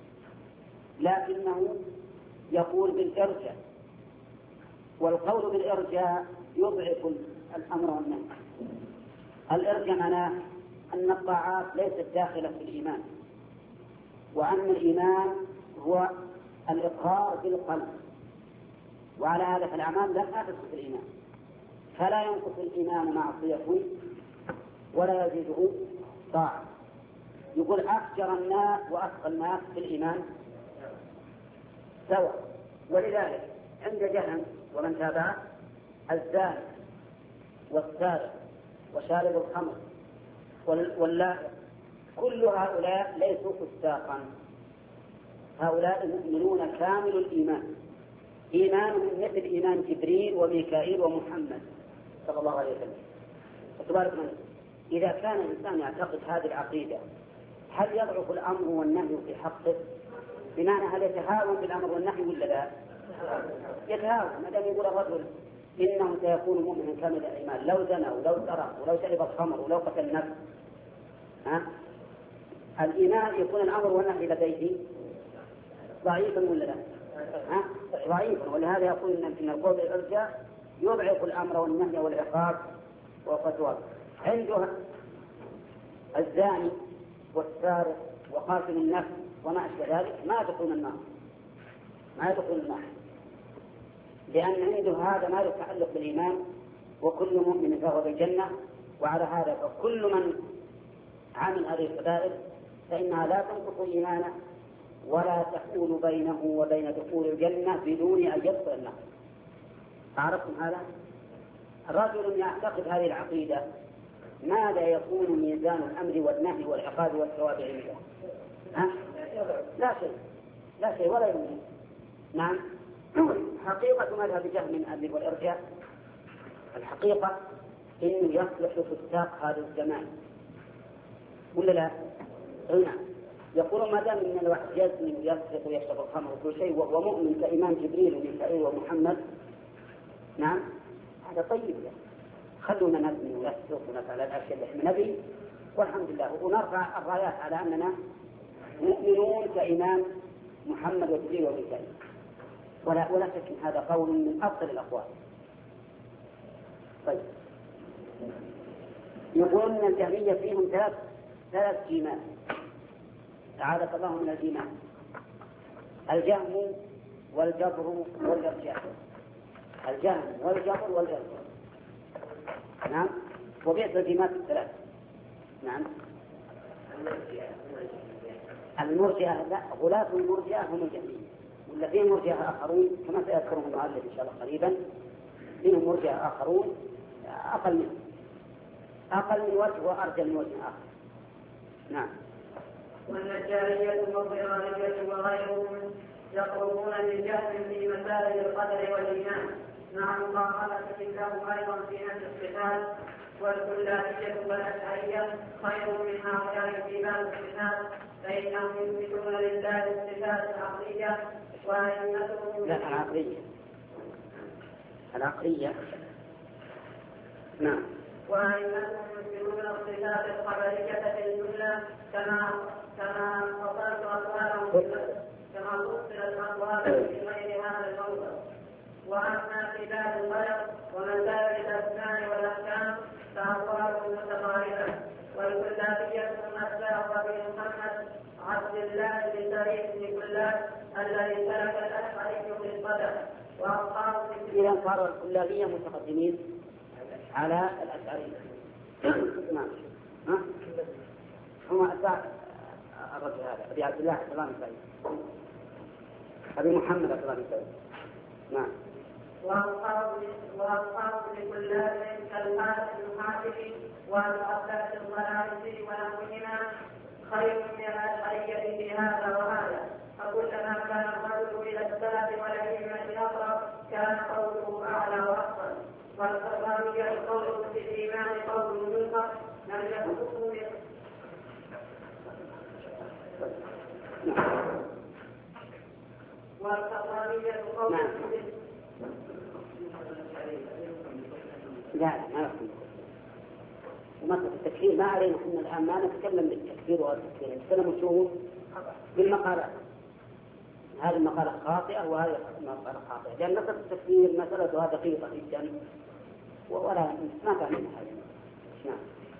لكنه يقول بالإرجاء، والقول بالإرجاء يضعف الأمر والنهي. الإرجاء معناه أن الطاعات ليست داخلة في الإيمان، وأن الإيمان هو الإقرار بالقلب، وعلى هذا فالأعمال لا تنقص الإيمان، فلا ينقص الإيمان معصية ولا يزيده طاعة. يقول أفجر الناس وأتقى الناس في الإيمان سواء، ولذلك عند جهل ومن تابعه الزاني والسارق وشارب الخمر واللاعب كل هؤلاء ليسوا فساقا، هؤلاء مؤمنون كامل الإيمان، إيمانهم مثل إيمان جبريل وميكائيل ومحمد صلى الله عليه وسلم. فتبارك من إذا كان الإنسان يعتقد هذه العقيدة هل يضعف الأمر والنهي في حقه؟ بمعنى هل يتهاون بالأمر والنهي ولا لا؟ يتهاون. ما دام يقول الرجل إنه سيكون مؤمنا كامل الإيمان لو زنى ولو سرق ولو شرب الخمر ولو قتل النفس، الإيمان يكون الأمر والنهي لديه ضعيفا ولا لا؟ ضعيفا. ولهذا يقول إن القول بالإرجاء يضعف الأمر والنهي والعقاب والفتوى. عنده الزاني والسارق وقاتل النفس وما أشبه ذلك ما يدخلون النار، ما يدخلون النار، لأن عنده هذا ما يتعلق بالإيمان، وكل مؤمن فهو بالجنة. وعلى هذا فكل من عمل هذه الكبائر فإنها لا تنقص إيمانه ولا تحول بينه وبين دخول الجنة بدون أن يدخل النار. عرفتم هذا؟ رجل يعتقد هذه العقيدة ماذا يكون ميزان الأمر والنهي والعقاب والثواب عنده؟ لا شيء ولا يمكن. نعم. حقيقة مذهب جهم والإرجاء الحقيقة إنه يصلح فساق هذا الزمان ولا لا؟ نعم. يقولون ما دام إن الواحد يزني ويسرق ويشرب الخمر وكل شيء وهو مؤمن كإيمان جبريل وميكائيل ومحمد، نعم هذا طيب يعني. خلونا نزني ونسرق ونفعل الأشياء اللي احنا نبي والحمد لله، ونرفع الرايات على أننا مؤمنون كإيمان محمد وجبريل وميكائيل. ولا شك ان هذا قول من افضل الاقوال. طيب، يقول ان الجهمية فيهم ثلاث جيمات، أعاذك الله من الجيمات: الجهم والجبر والارجاء. الجهم والجبر والارجاء، نعم. وبئس الجيمات الثلاث. نعم. المرجئة لا، غلاة المرجئة هم الجهمية، والذين مرجئة آخرون كما سيذكرهم المؤلف إن شاء الله قريبا، فيهم مرجئة آخرون أقل من وجه وأرجل من وجه آخر. نعم. والنجارية والضرارية وغيرهم يقربون للجهل في مسائل القدر والإيمان مع مقارنة لهم أيضا في نفس الصفات. والكلابية والأشعرية خير من هؤلاء في باب الصفات فإنهم يثبتون لله الصفات العقلية وأئمتهم لا العقلية. نعم. وأئمتهم يثبتون الصفات الخبرية في الجملة كما فصلت أقوالهم في غير هذا الموضع. وأما في باب الغير ومسائل الأسماء والأحكام فأقوالهم متقاربة. والكلابية هم أتباع أبي محمد عبد الله بن سعيد بن كلاب الذي سلك الأشعري في القدر وأصحاب. إذا صاروا الكلابية متقدمين على الأشعرية. نعم. هم أتباع الرجل هذا أبي عبد الله عبد الله بن سعيد أبي محمد عبد الله بن سعيد. نعم. وأصحاب لكلاب كالحارث المحاسبي والعباس الضرائسي ونحوهما خير من الأشعرية في هذا وهذا. فكلما كان الرجل إلى السلف والأئمة أقرب كان قوله أعلى وأفضل. والكرامية القول في الإيمان قول منكر لم يكتبه والكرامية قول لا ما يحكم. ومسألة التكفير ما علينا احنا الآن ما نتكلم بالتكفير والتكفير، نتكلم شو بالمقالات. هذه المقالة خاطئة وهذه المقالة خاطئة، لأن مسألة التكفير مسألتها دقيقة جدا ولا ما فهمنا هذا. نعم.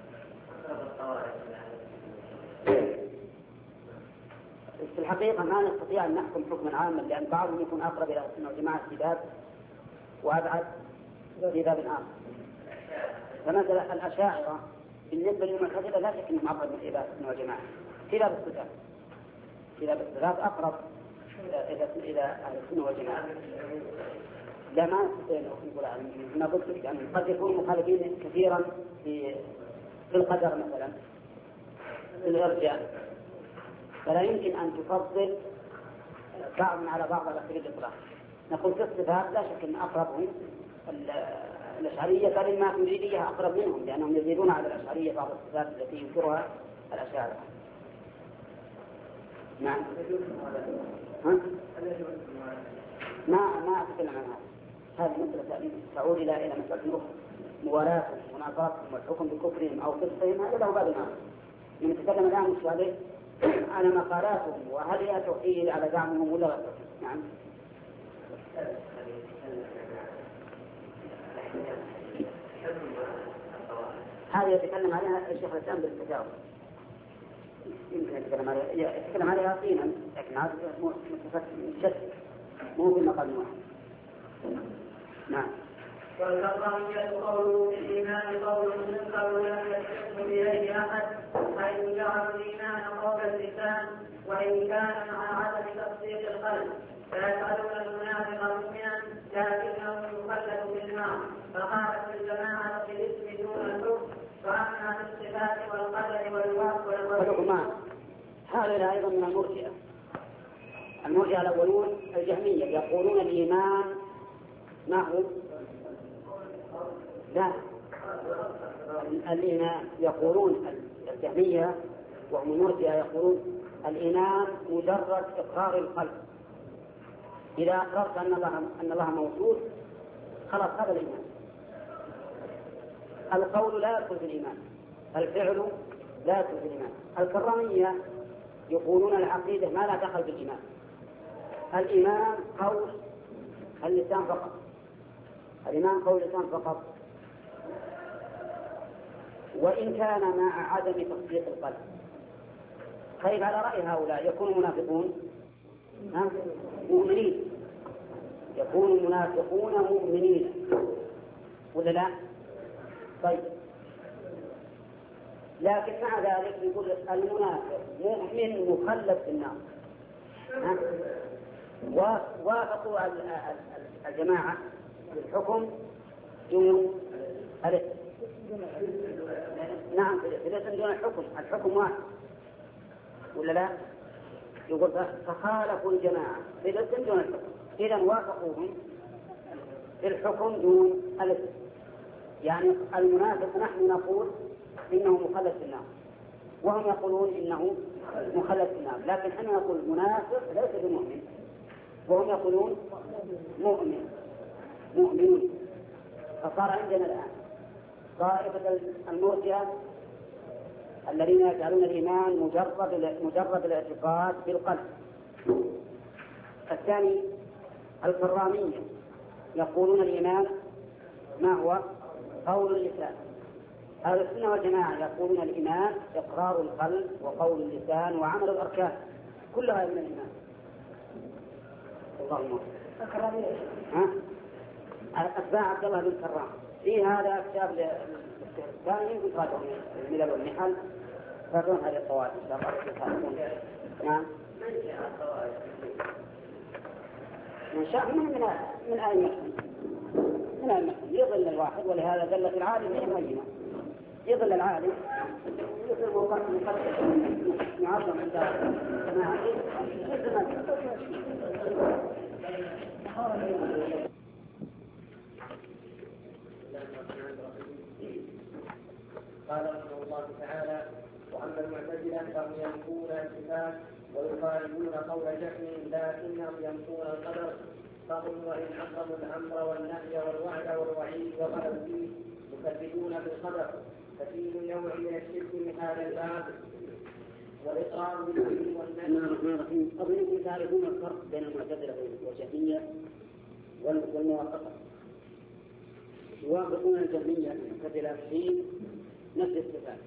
في الحقيقة ما نستطيع أن نحكم حكما عاما، لأن بعضهم يكون أقرب إلى السنة والجماعة في باب وأبعد في باب آخر. فمثلا الأشاعرة بالنسبة للمعتزلة لا شك أنهم أقرب إلى السنة والجماعة في باب الصفات. في باب الصفات أقرب إلى أهل السنة والجماعة. لا ما نستطيع أن نقول ما قلت لك يعني قد يكون مخالفين كثيرا في القدر مثلا في الإرجاء، فلا يمكن أن تفضل بعض على بعض على سبيل الإطلاق. نقول في الصفات لا شك أن أقربهم الأشعرية، بل الماتريدية أقرب منهم لأنهم يزيدون على الأشعرية بعض الصفات التي ينكرها الأشاعرة. نعم. ما أتكلم عن هذا. هذه مسألة تعود إلى مسألة أخرى، موالاتهم وناصرتهم والحكم بكفرهم أو كفرهم، هذا له باب آخر. نتكلم الآن مش على مقالاتهم وهل هي توحيد على زعمهم ولا غير. نعم. هذه يتكلم عليها الشيخ الإسلام بالتجاوز، يمكن يتكلم عليها طينا، لكن هذا متشتت مو بالمقام واحد. نعم. والكرامية قوله في الإيمان قول منكر ولم يسلم إليه أحد، حيث جعلوا الإيمان قول اللسان وإن كان مع عدم تصديق القلب، فيجعلون المنافق مؤمنا لكنه يخلد بالنار. فقالت الجماعة في الاسم دون الحكم، وأما في الصفات والقدر والوصف والغيب. هذا أيضا من المرجئة. المرجئة الأولون الجهمية يقولون الإيمان ما هو؟ لا، الإيمان يقولون الجهمية وهم المرجئة يقولون الإيمان مجرد إقرار القلب. إذا أقررت أن الله موجود خلاص هذا الإيمان. القول لا يدخل في الإيمان، الفعل لا يدخل في الإيمان. الكرامية يقولون العقيدة ما لا دخل بالإيمان. الإيمان قول اللسان فقط، الإيمان قول اللسان فقط، وإن كان مع عدم تصديق القلب. طيب على رأي هؤلاء يكون منافقون مؤمنين، يكون منافقون مؤمنين ولا لا؟ طيب لكن مع ذلك يقول المنافق مؤمن مخلد في النار. وافقوا الجماعة بالحكم دون الاسم. نعم في الاسم دون الحكم، الحكم واحد ولا لا؟ يقول فخالفوا الجماعة في الاسم دون الحكم، إذا وافقوهم في الحكم دون الاسم. يعني المنافق نحن نقول إنه مخلد في النار، وهم يقولون إنه مخلد في النار، لكن احنا نقول منافق ليس بمؤمن، وهم يقولون مؤمنون. فصار عندنا الآن طائفة المرجئة الذين يجعلون الإيمان مجرد الاعتقاد بالقلب. الثاني الكرامية يقولون الإيمان ما هو؟ قول اللسان. أهل السنة والجماعة يقولون الإيمان إقرار القلب وقول اللسان وعمل الأركان، كلها من الإيمان. اللهم أتباع عبد الله بن كرام في هذا كتاب الثاني يمكن تراجعون الملل والنحل، تراجعون هذه القواعد إن شاء الله. نعم. من شاء من أئمة يضل الواحد، ولهذا دلت العالم هي مبينة. يضل العالم يصير مقدم معظم عند الجماعة. قال رحمه الله تعالى: واما المعتزله فهم ينفون الصفات ويخالفون قول جهل، لكنهم ينفون القدر، فهم وان حرموا الامر والنهي والوعد والوعيد وغلوا فيه يكذبون بالقدر، ففيه نوع من الشرك من هذا الباب والاقرار بالوعيد والنهي. أظنكم تعرفون الفرق بين المعتزلة والجهمية والموافقة. يوافقون الجهمية المعتزلة في نفس الصفات،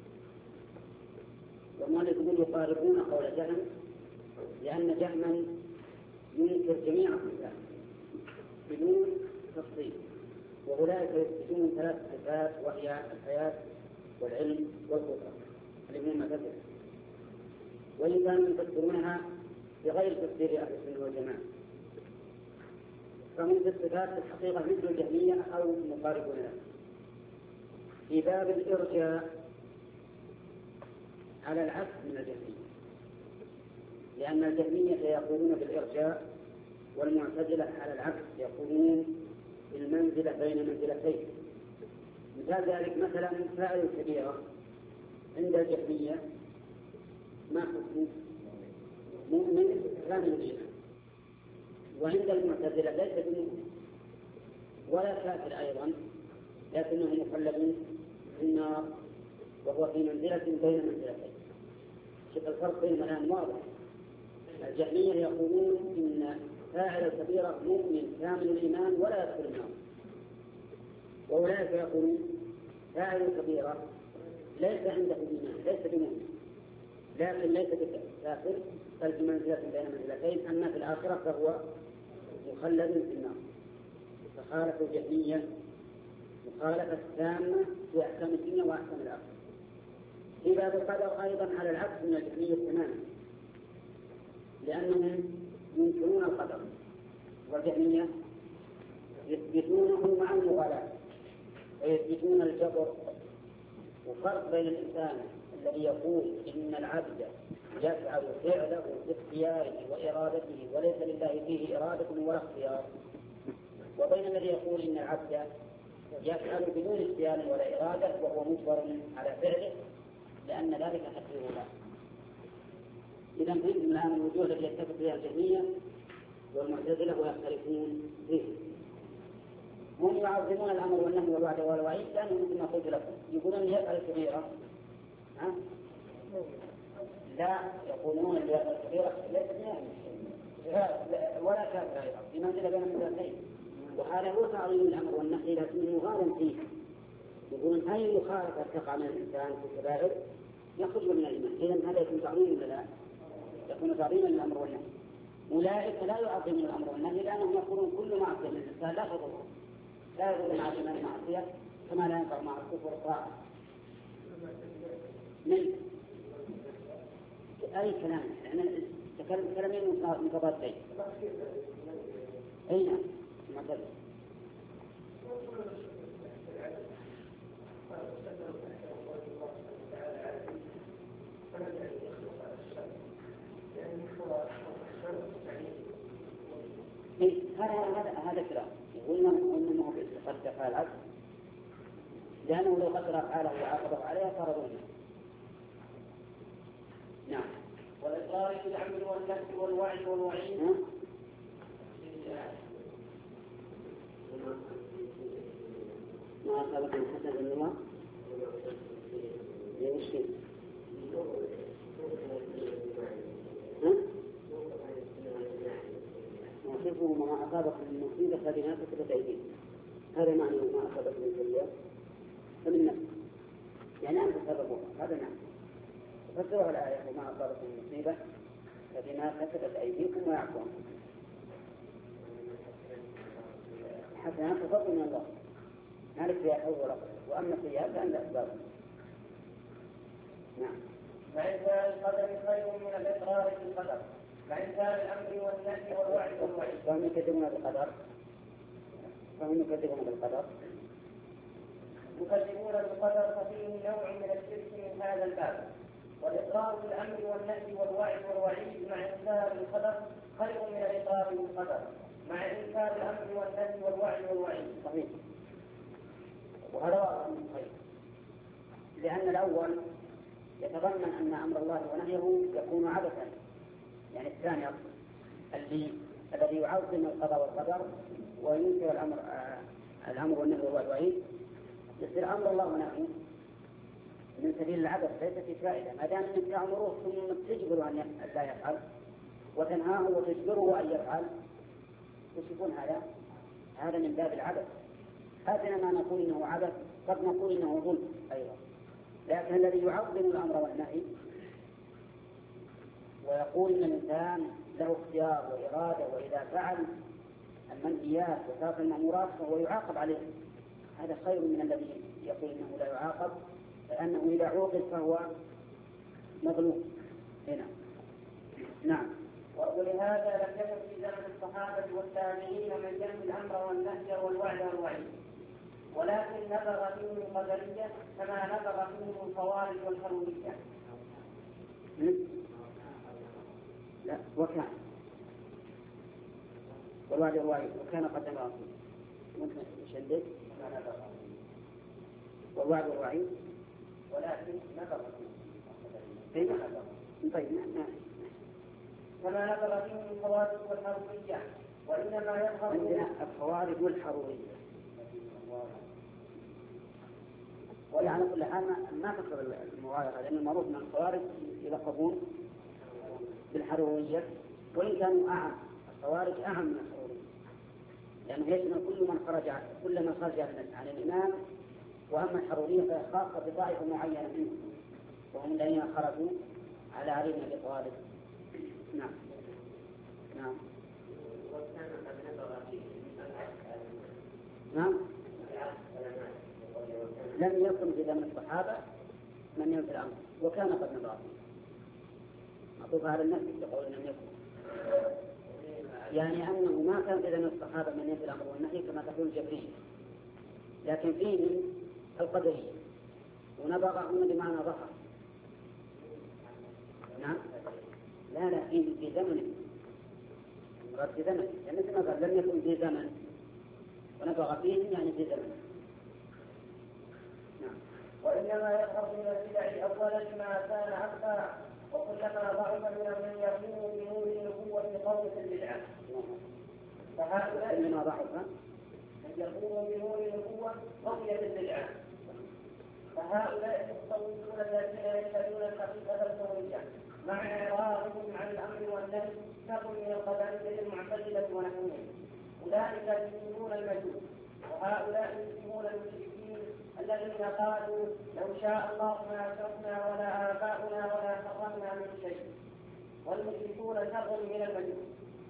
والمؤلف يقول يقاربون قول جهم، لأن جهما ينكر جميع الصفات بدون تفصيل، وأولئك يثبتون 3 صفات وهي الحياة والعلم والقدرة اللي هم المعتزلة، وإن كانوا يفسرونها بغير تفسير أهل السنة والجماعة، فهم في الصفات في الحقيقة مثل الجهمية أو مقاربون لها. في باب الإرجاء على العكس من الجهمية، لأن الجهمية يقولون بالإرجاء، والمعتزلة على العكس يقولون بالمنزلة بين منزلتين. مثال ذلك مثلا فاعل الكبيرة عند الجهمية ما حكمه؟ مؤمن كامل الإيمان، وعند المعتزلة ليس بمؤمن ولا كافر أيضا، لكنه مخلد في النار وهو في منزلة بين منزلتين. شوف الفرق بين الآن واضح. الجهمية يقولون إن فاعل الكبيرة مؤمن كامل الإيمان ولا يدخل النار، وأولئك يقولون فاعل الكبيرة ليس عنده إيمان، ليس بمؤمن، لكن ليس بكافر، بل في منزلة بين منزلتين، أما في الآخرة فهو مخلد في النار. فخالف الجهمية مخالفة تامة في أحكام الدنيا وأحكام الآخرة. في باب القدر أيضا على العكس من الجهمية تماما، لأنهم ينكرون القدر، والجهمية يثبتونه مع المغالاة ويثبتون الجبر. وفرق بين الإنسان الذي يقول إن العبد يفعل فعله باختياره وإرادته وليس لله فيه إرادة ولا اختيار، وبين الذي يقول إن العبد يفعل بدون اختيار ولا إرادة وهو مجبر على فعله لأن ذلك تقدير الله. إذا فهمتم الآن الوجوه التي يتفق فيها الجهمية والمعتزلة ويختلفون فيه. هم يعظمون الأمر والنهي والوعد والوعيد، لأنهم مثل ما قلت لكم يقولون يفعل الكبيرة لا، يقولون أن الكبيرة ليست ولا كافر أيضا في منزلة بين المنزلتين، وهذا هو تعظيم الأمر والنهي لكنه مغالم فيه. يقولون هاي المخالفة تقع من الإنسان في الكبائر يخرج من الإيمان، إذن هذا يكون تعظيم ولا لا؟ يكون تعظيما للأمر والنهي. أولئك لا يعظمون الأمر والنهي لأنهم يقولون كل معصية من الإنسان لا تضر، لا يضر مع الإيمان معصية كما لا ينفع مع الكفر طاعة. من أي كلام يعني تكلم كلامين متضادين. أين مثلا هذا كلام يقول انه قد دفع العبد لانه لو قدر افعاله وعاقبه عليها صار ظلما. نعم. والاقرار بالعمل والنفي والوعد والوعيد. ما أصابك من حسد من الله يمشي. وحفظه ما أصابك من مصيبة فبما كسبت أيديكم. هذا معنى ما أصابك من سيئة فمن نفسك يعني أنت سببها. هذا معنى. فسروا الآية وما أصابك من مصيبة فبما كسبت أيديكم ويعفو عنكم. حسنات فضل من الله مالك فيها حول ولا قدر. وأما السيئات فعند أسباب. نعم. فإنكار القدر خير من الإقرار بالقدر. فإنكار الأمر والنهي والوعد والوعيد. فهم يكذبون بالقدر. يكذبون بالقدر ففيه نوع من الشرك من هذا الباب. والإقرار بالأمر والنهي والوعد والوعيد مع إنكار القدر خير من الإقرار بالقدر مع إنكار الأمر والنهي والوعد والوعيد. صحيح. وهذا خير لأن الأول يتضمن أن أمر الله ونهيه يكون عبثا. يعني الثاني الذي يعظم القضاء والقدر وينكر الأمر والنهي والوعيد يصير أمر الله ونهيه من سبيل العبث ليس في فائدة. ما دام أنك تأمره ثم تجبر أن لا يفعل وتنهاه وتجبره أن يفعل وش يكون هذا؟ هذا من باب العبث. هذا ما نقول إنه عبث قد نقول إنه ظلم أيضا. لكن الذي يعظم الأمر والنهي ويقول إن الإنسان له اختيار وإرادة وإذا فعل المنهيات وترك المأمورات فهو يعاقب عليه، هذا خير من الذي يقول إنه لا يعاقب لأنه إذا عوقب فهو مظلوم هنا. نعم. ولهذا لم يكن في زمن الصحابة والتابعين من جمع الأمر والنهي والوعد والوعيد، ولكن نبغ فيهم القدرية كما نبغ فيهم الخوارج والحرورية. لا وكان والوعد والوعيد وكان قد نبغ ممكن نشدد والوعد والوعيد ولكن نبغ فيهم. طيب كما نبغ فيهم الخوارج والحرورية. وإنما يظهر عندنا الخوارج والحرورية. وعلى كل حال ما تقبل المغايرة لأن المعروف من الخوارج يلقبون بالحرورية وإن كانوا أعم. الخوارج أعم من الحرورية لأنه يشمل كل من خرج عن الإمام. وأما الحرورية فهي خاصة بطائفة معينة منهم وهم الذين خرجوا على علي بن أبي طالب. نعم. نعم. نعم. لم يكن في زمن الصحابة من ينفي الأمر وكان قد نبغ فيه. معطوف على النفس يقول لم يكن يعني أنه ما كان في زمن الصحابة من ينفي الأمر والنهي كما تقول الجبرية، لكن فيه القدرية ونبغ هنا بمعنى ظهر. نعم. لا في زمن مراد في زمن يعني مثل ما قال لم يكن في زمن ونبغ فيه يعني في زمن. نعم. وإنما يظهر من البدع أولا ما كان أخفى وكلما ضعف من يقوم بنور النبوة قوم البدعة. فهؤلاء إنما ضعف من يقوم بنور النبوة قوم البدعة. فهؤلاء المتصوفون الذين يشهدون الحقيقة الكونية مع إعراضهم عن الأمر والنهي نقل من القدرية المعتزلة ونحوهم. أولئك يشبهون المجوس وهؤلاء يشبهون المشركين الذين قالوا لو شاء الله ما أشركنا ولا آباؤنا ولا حرمنا من شيء. والمشركون شر من المجوس.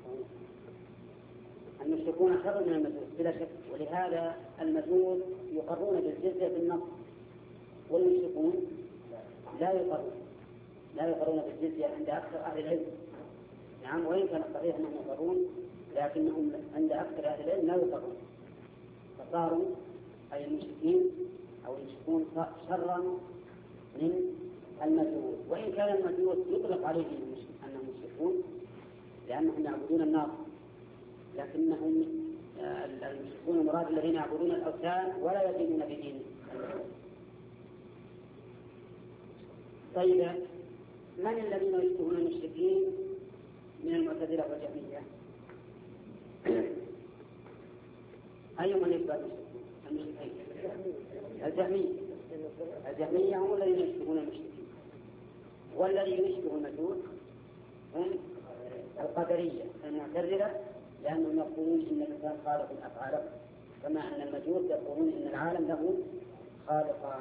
المشركون شر من المجوس بلا شك. ولهذا المجوس يقرون بالجزية بالنص والمشركون لا يقرون بالجزية عند أكثر أهل العلم. نعم. وإن كان صحيح أنهم يقرون لكنهم عند أكثر أهل العلم لا يقرون. فصاروا أي المشركين أو يشركون شرا من المجوس، وإن كان المجوس يطلق عليهم أنهم مشركون لأنهم يعبدون النار، لكنهم المشركون المراد الذين يعبدون الأوثان ولا يدينون بدين. طيب، من الذين يشبهون المشركين من المعتزلة والجهمية؟ أي من يشبه المشركين؟ الجهمية هم الذين يشبهون المشركين، والذي يشبه المجوس هم القدرية المعتزلة، لأنهم يقولون إن الإنسان خالق أفعاله، كما أن المجوس يقولون إن العالم له خالقان.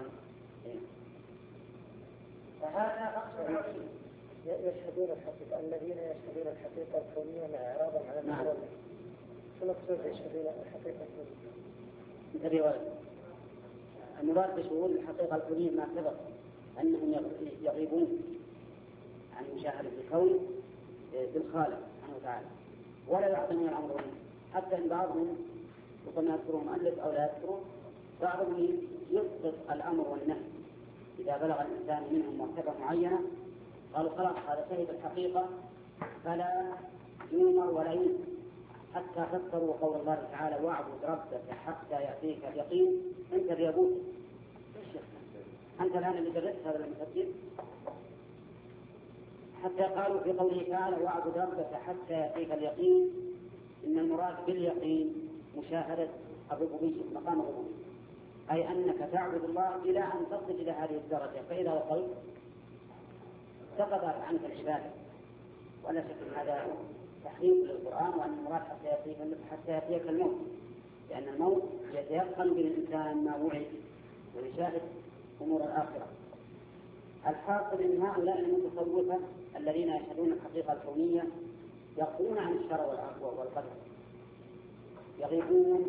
فهذا أصل يشهدون الحقيقة، الذين يشهدون الحقيقة الكونية مع إعراضهم على المعرض. شو مقصود يشهدون الحقيقة الكونية؟ المراد بشهود الحقيقة الكونية ما سبق أنهم يغيبون عن مشاهدة الكون بالخالق سبحانه وتعالى، ولا يعطون الأمر منه، حتى إن بعضهم ربما يذكره مؤلف أو لا يذكره، بعضهم يسقط الأمر والنهي إذا بلغ الإنسان منهم مرتبة معينة، قالوا خلاص هذا شهد الحقيقة فلا يؤمر ولا ينهى، حتى فسروا قول الله تعالى واعبد ربك حتى يأتيك اليقين. أنت بيقول أنت الآن اللي درست هذا المسجد، حتى قالوا في قوله تعالى واعبد ربك حتى يأتيك اليقين، إن المراد باليقين مشاهدة الربوبية، مقام الربوبية، أي أنك تعبد الله إلى أن تصل إلى هذه الدرجة، فإذا وصلت سقطت عنك العبادة. ولا شك أن هذا تحريف للقرآن، وأن المراد حتى يأتيك الموت، لأن الموت يتيقن بالإنسان ما وعد ويشاهد أمور الآخرة. الحاصل أن هؤلاء المتصوفة الذين يشهدون الحقيقة الكونية يقولون عن الشرع والقدر، يغيبون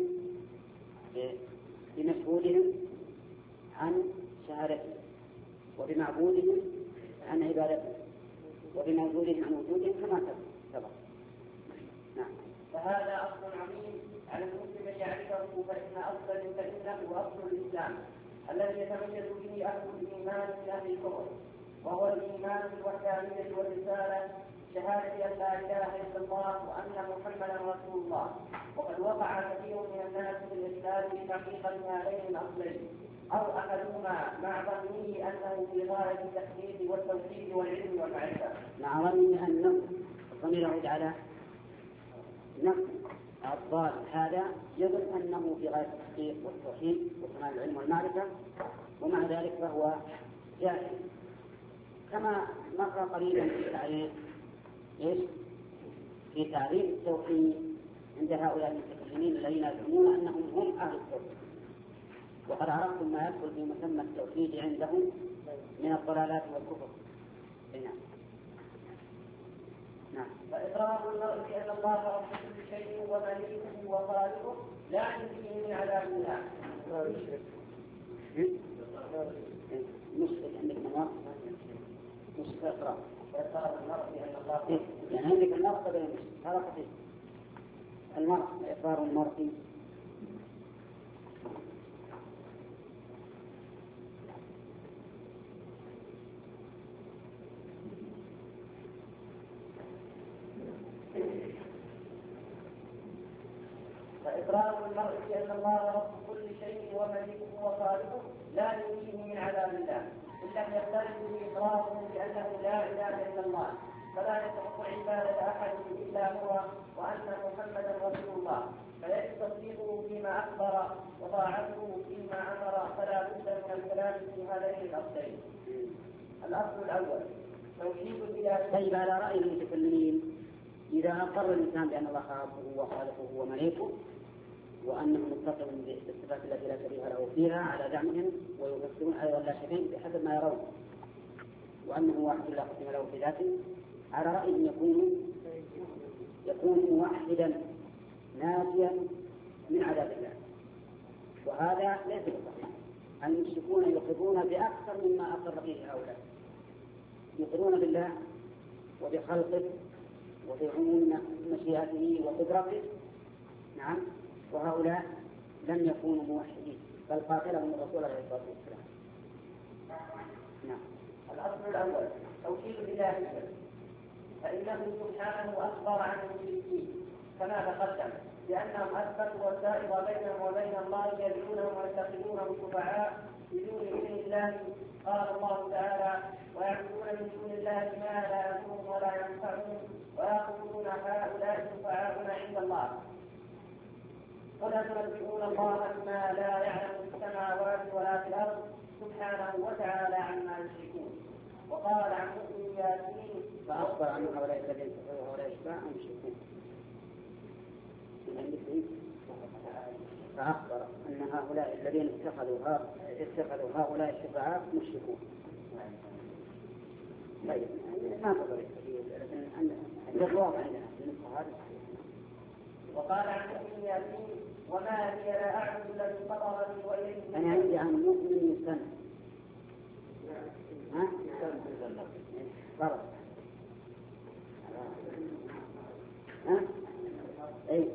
بمشهودهم عن شهادتهم، وبمعبودهم عن عبادتهم، وبموجودهم عن وجودهم كما سبق. نعم. فهذا أصل عظيم على المسلم أن يعرفه، فإن أصل الإسلام وأصل الإسلام الذي يتميز به أهل الإيمان من أهل الكفر، وهو الإيمان بالوحدانية والرسالة، شهادة أن لا إله إلا الله وأن محمدا رسول الله. وقد وقع كثير من الناس في الإسلام بحقيقة هذين الأصلين، أو أحدهما مع ظنه أنه في غاية التحديد والتوحيد والعلم والمعرفة. مع ظنه أنه الضمير يعود على نفس الضال، هذا يظن أنه في غاية التحقيق والتوحيد وكمال العلم والمعرفة، ومع ذلك فهو جاهل. كما مر قليلا في تعريف في تعريف التوحيد عند هؤلاء المتكلمين الذين يزعمون أنهم هم أهل التوحيد، وقد عرفتم ما يدخل في مسمى التوحيد عندهم من الضلالات والكفر. نعم. فإقرار المرء بأن الله رب كل شيء ومليكه وخالقه لا ينجيه من عذاب الله. مشكلة عندك المرء، مشكلة إقرار. فإقرار المرء بأن الله يعني عندك المرء قبل المشكلة، هذا خطير. المرء إقرار المرء فإقرار المرء بأن الله رب كل شيء ومليكه وخالقه لا ينجيه من عذاب الله، إن لم يختلف بإقراره بأنه لا إله إلا الله، فلا يستحق عبادة أحد إلا هو، وأن محمدا رسول الله، فيجب تصديقه فيما أخبر وطاعته فيما أمر، فلا بد من الكلام في هذين الأصلين. الأصل الأول توحيد الإلهية. طيب، على رأي المتكلمين إذا أقر الإنسان بأن الله خالقه وخالقه ومليكه وأنه متصل بالصفات التي لا شبيه له فيها على زعمهم، ويفسرون أيضا لا شبيه بحسب ما يرون، وأنه واحد لا قسم له في ذاته، على رأيهم يكون موحدا ناجيا من عذاب الله، وهذا ليس بصحيح. المشركون يقرون بأكثر مما أقر به هؤلاء، يقرون بالله وبخلقه وبعموم مشيئته وقدرته، نعم، وهؤلاء لم يكونوا موحدين، بل قاتلهم الرسول عليه الصلاة والسلام. نعم. الأصل الأول توحيد الإلهية، فإنه سبحانه أخبر عن المشركين كما تقدم لأنهم أثبتوا وسائط بينهم وبين الله يدعونهم ويتخذونهم شفعاء بدون إذن الله. قال الله تعالى: ويعبدون من دون الله ما لا يضرهم ولا ينفعون ويقولون هؤلاء شفعاؤنا عند الله. قل أتنبئون الله بما لا يعلم في السماوات ولا في الأرض سبحانه وتعالى عما يشركون. وقال عن مؤمن ياسين: فأخبر عن هؤلاء الذين كفروا وهؤلاء الشفعاء مشركون. فأخبر أن هؤلاء الذين اتخذوا هؤلاء الشفعاء مشركون. طيب ما تضر لكن الواقع عندنا في النسخة هذه. وقال عن مؤمن ياسين: وما لي لا أعبد الذي فطرني وإليه. أنا عندي عن مؤمن يسن. ها؟ فرق. ها؟ أي.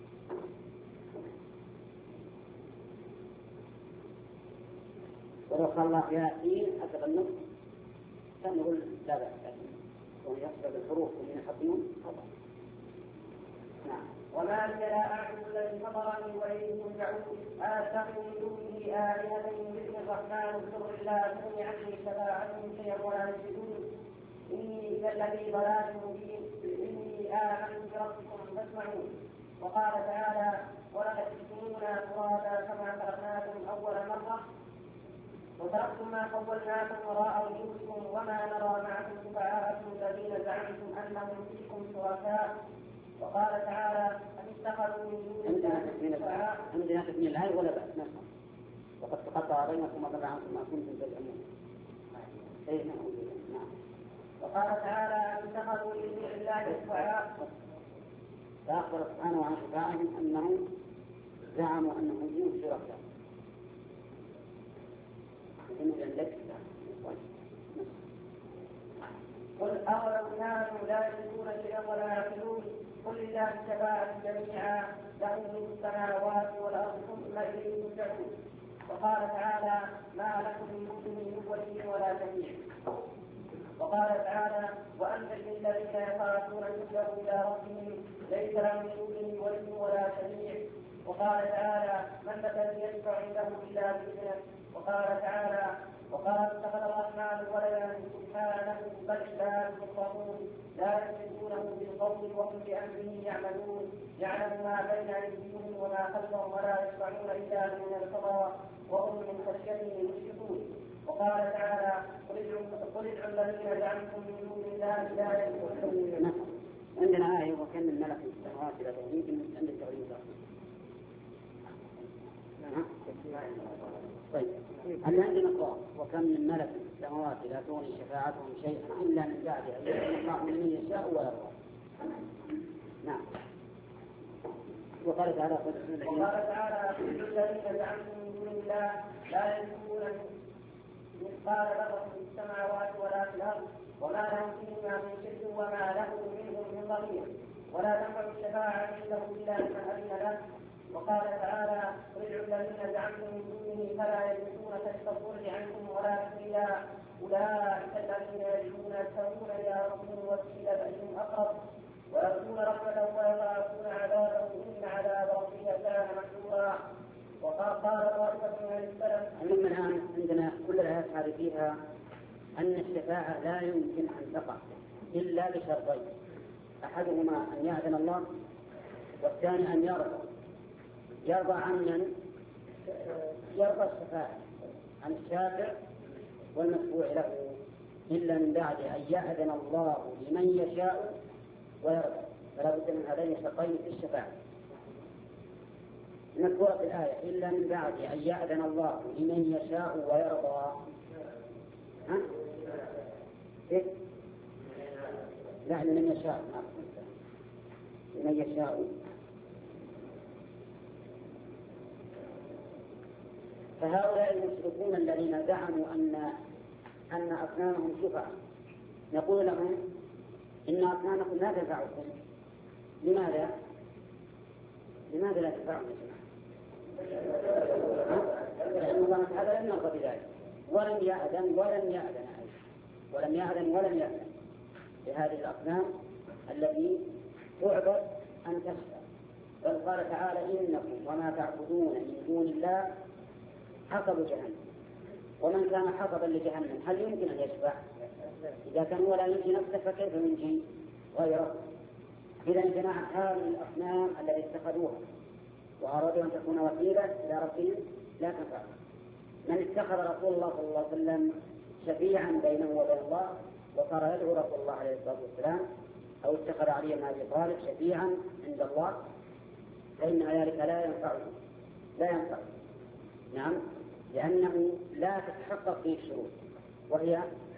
ولو قال الله ياسين أتبع النص كان نقول لا بأس، لكن يحسب الحروف من يحطون خطأ. نعم. وما لي لا أعبد الذي فطرني وإليه ترجعون. أتخذ من دونه آلهة يردني الرحمن بضر لا تغني عني شفاعتهم شيئا ولا يشركون. إني إذا لفي ضلال مبين. إني آمنت بربكم فاسمعون. وقال تعالى: ولقد جئتمونا فرادا كما خلقناكم أول مرة وتركتم ما خولناكم وراء وجوهكم وما نرى معكم شفعاءكم الذين زعمتم أنهم فيكم شركاء. وقال تعالى: أن اتخذوا من دون الله شفعاء. عندنا تكميل الآية ولا بأس نفهم. وقد تقطع بينكم وضل عنكم ما كنتم تزعمون. أي نعم. وقال تعالى: أن اتخذوا من دون الله شفعاء. فأخبر سبحانه عن شفاعهم أنهم زعموا أنهم فيهم شركاء. قل أولو كانوا لا يجدون شيئا ولا يعقلون. قل لله الشفاعة جميعا له ملك السماوات والأرض ثم إليه ترجعون. وقال تعالى: ما لكم من دونه ولي ولا شفيع. وقال تعالى: وأنزل للذين يخافون أن يشركوا إلى ربهم ليس لهم من دونه ولي ولا شفيع. وقال تعالى: من الذي يشفع عنده إلا بإذنه. وقال تعالى: وقال اتخذ الرحمن ولدا سبحانه بل عباد مكرمون لا يشركونه بالقول وهم بأمره يعملون. يعلم ما بين أيديهم وما خلفهم ولا يشفعون إلا من ارتضى وهم من خشيته مشركون. وقال تعالى: قل ادعوا الذين زعمتم من دون الله لا يشركون. عندنا آية: وكم من ملك في السماوات لا تغنيهم عند التغيير. طيب هل عندنا قول: وكم من ملك في السماوات لا تغني شفاعتهم شيئا إلا من بعد أن يأذن الله من يشاء ويرضى. نعم. وقال تعالى: الذين زعمتم من دون الله لا يملكون مثقال ذرة في السماوات ولا في الأرض وما لهم فيهما من شرك وما له منهم من ظهير ولا تنفع الشفاعة عنده إلا لمن أذن له. وقال تعالى: ادعوا الذين زعمتم من دونه فلا يملكون كشف الضر عنكم ولا تحويلا. أولئك الذين يدعون يبتغون إلى ربهم الوسيلة أيهم أقرب ويرجون رحمته ويخافون عذابه إن عذاب ربك كان محذورا. وقال طائفة من السلف: الآن عندنا كل الآيات هذه فيها أن الشفاعة لا يمكن أن تقع إلا بشرطين: أحدهما أن يأذن الله، والثاني أن يرضى عن من يرضى الشفاعة عن الشافع والمشفوع له، إلا من بعد أن يأذن الله لمن يشاء ويرضى. فلا بد من هذين الشرطين في الشفاعة. نذكر في الآية: إلا من بعد أن يأذن الله لمن يشاء ويرضى. ها؟ إيه؟ لا، لمن يشاء، لمن يشاء. فهؤلاء المشركون الذين زعموا أن أصنامهم شفعاء نقول لهم: إن أصنامكم لا تنفعكم. لماذا لا تنفعكم؟ لأن الله تعالى لم يرضى بذلك ولم يأذن لهذه الأصنام التي تعبد أن تشفع. بل قال تعالى إنكم وما تعبدون من دون الله حطب جهنم. ومن كان حطبا لجهنم هل يمكن أن يشفع؟ إذا كان ولا ينجي نفسه فكيف ينجي غيره؟ إذا يا جماعة هذه الأصنام التي اتخذوها وأرادوا أن تكون وسيلة إلى ربهم لا تنفع. من اتخذ رسول الله صلى الله عليه وسلم شفيعا بينه وبين الله وصار يدعو رسول الله عليه الصلاة والسلام، أو اتخذ علي بن أبي طالب شفيعا عند الله، فإن ذلك لا ينفع. نعم، لأنه لا تتحقق فيه الشروط، وهي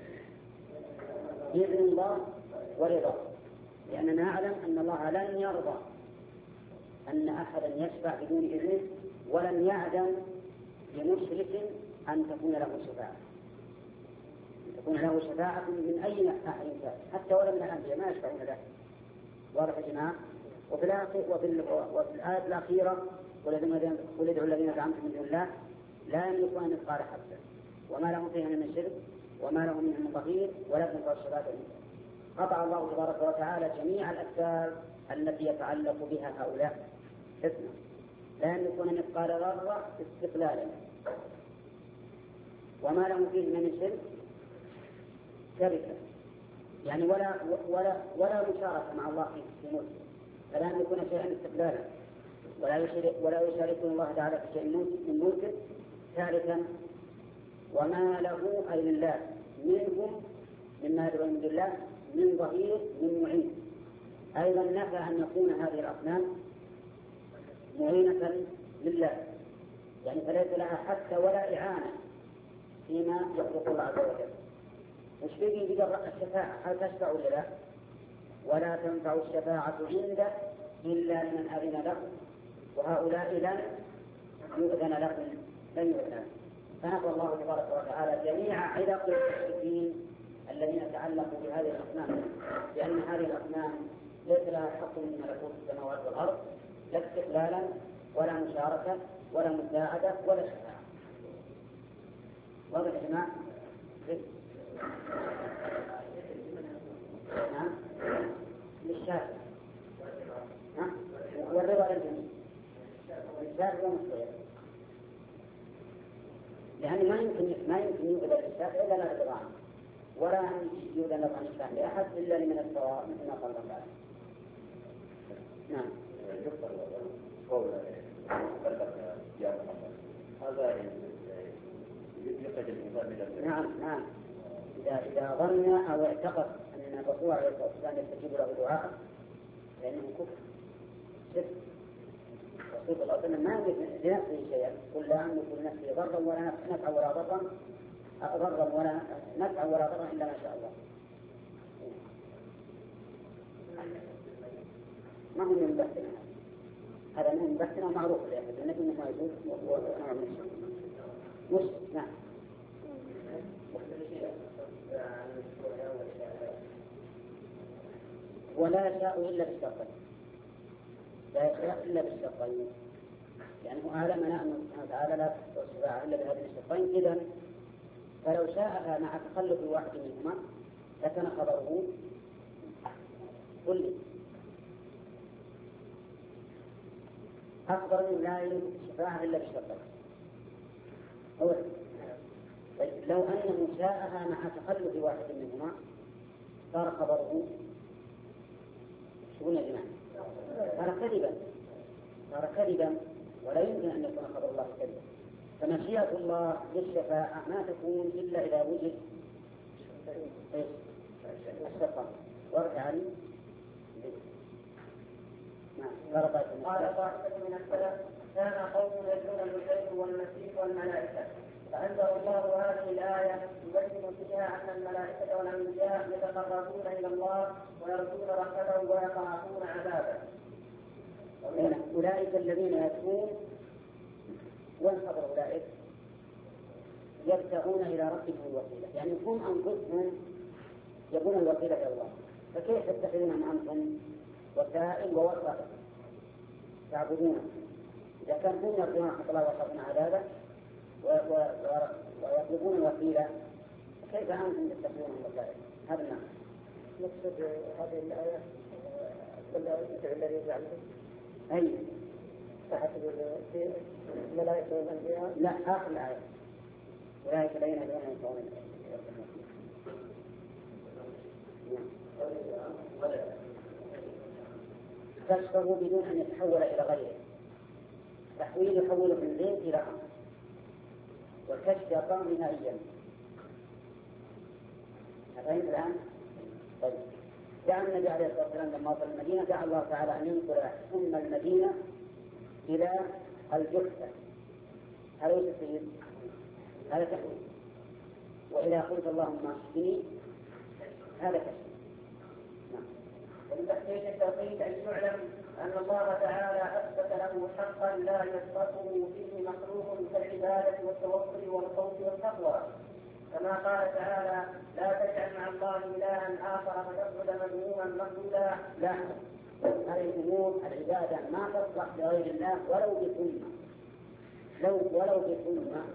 بإذن الله ورضاه. لأننا نعلم أن الله لن يرضى أن أحدا يشفع بدون إذنه، ولن يعدم لمشرك أن تكون له شفاعة من أي أحد حتى ولا من الأنبياء ما يشفعون له. واضح يا جماعة؟ وفي الآية الأخيرة قل ادعوا الذين زعمتم من دون الله لا يملكون مثقال حبة وما لهم فيها من شرك وما لهم منهم من ظهير ولا تنفع الشفاعة إلا. قطع الله تبارك وتعالى جميع الأسباب التي يتعلق بها هؤلاء حسنا، لا يملكون مثقال ذرة استقلالا، وما لهم فيه من شرك شركة، يعني ولا مشاركة مع الله في ملكه، فلا يملكون شيئا استقلالا ولا يشاركون الله تعالى في شيء من ملكه. ثالثا وما له أي لله منهم مما يدعون من الله من ظهير من معين. أيضا نفى أن يكون هذه الأصنام معينة لله، يعني فليس لها حتى ولا إعانة فيما يخلق الله عز وجل. مش بيجي الشفاعة هل تشفع ولا لا؟ ولا تنفع الشفاعة عنده إلا لمن أذن له، وهؤلاء لن يؤذن لهم لن يؤذن. فنفى الله تبارك وتعالى جميع علاق المشركين الذين تعلقوا بهذه الأصنام، لأن هذه الأصنام ليس لها حق من ملكوت السماوات والأرض لا استقلالا ولا مشاركة ولا مساعدة ولا شفاعة. واضح يا جماعة؟ نعم للشافع والرضا للجميع. الشافع ومستوى، لأن ما يمكن يؤذن للشافع إلا لا رضا عنه، ولا يؤذن له عن الشافع لأحد إلا لمن السواء مثل ما قال الله تعالى. نعم. قول يا محمد هذا يقعد الإنسان. نعم إذا ظن أو اعتقد أن الرسول عليه الصلاة والسلام يستجيب له دعاء فإنه كفر شرك. الرسول صلى الله عليه وسلم ما يملك لنفسه شيئا، قل لا أملك لنفسي ضرا ولا نفعا ولا ضرا إلا ما شاء الله. ما هو من بحثنا هذا من بحثنا معروف لأن النبي ما يجوز ونوع من الشرك مش. نعم. ولا يشاء إلا بالشرطين، لا يشاء إلا بالشرطين، لأنه أعلمنا أنه سبحانه وتعالى لا تحصل الشفاعة إلا بهذين الشرطين. إذن فلو شاءها مع تخلف واحد منهما لكان خبره كله أخبر لا يملك الشفاعة إلا بالشرطين. لو أنه شاءها مع تخلف واحد منهما صار خبره شو يا جماعة؟ صار كذبا ولا يمكن أن يكون خبر الله كذبا. فمشيئة الله للشفاعة ما تكون إلا إذا وجد الشفاعة. واضح عني؟ قال طائفة من السلف كان قوم يدعون العزير والمسيح والملائكة، فأنزل الله هذه الآية يبين فيها أن الملائكة والأنبياء يتقربون إلى الله ويرجون رحمته ويخافون عذابه. أولئك الذين يدعون وين خبر أولئك؟ يبتغون إلى ربهم الوسيلة، يعني هم أنفسهم يبون الوسيلة إلى الله، فكيف تتخذون أنتم وسائل ووسائل تعبدون؟ إذا كان هم يرجون رحمة الله ويخافون عذابه ويطلبون الوسيلة، كيف أنتم تتخذون الوسائل؟ هذا المعنى. نقصد هذه الآية ولا يدعو الذي يجعلهم؟ أي فحسب في الملائكة والأنبياء؟ لا، آخر الآية أولئك الذين يدعون ينفعون. تشفه بدون أن يتحول إلى غيره. تحويل يحوله من زيت إلى أمر، والكشف يقام نهائيا. أفهمت الآن؟ طيب، دعا النبي عليه الصلاة والسلام لما وصل المدينة دعا الله تعالى أن ينقل أم المدينة إلى الجحفة. هذا يصير هذا تحويل. وإذا قلت اللهم اشفني هذا كشف. ومن تحقيق التوحيد أن يعلم أن الله تعالى أثبت له حقا لا يسبقه فيه مخلوق كالعبادة والتوكل والخوف والتقوى، كما قال تعالى: لا تجعل مع الله إلها آخر فتقعد مذموما مخذولا. لا، هذه الأمور العبادة ما تصلح لغير الله ولو بسنة، ولو بسنة.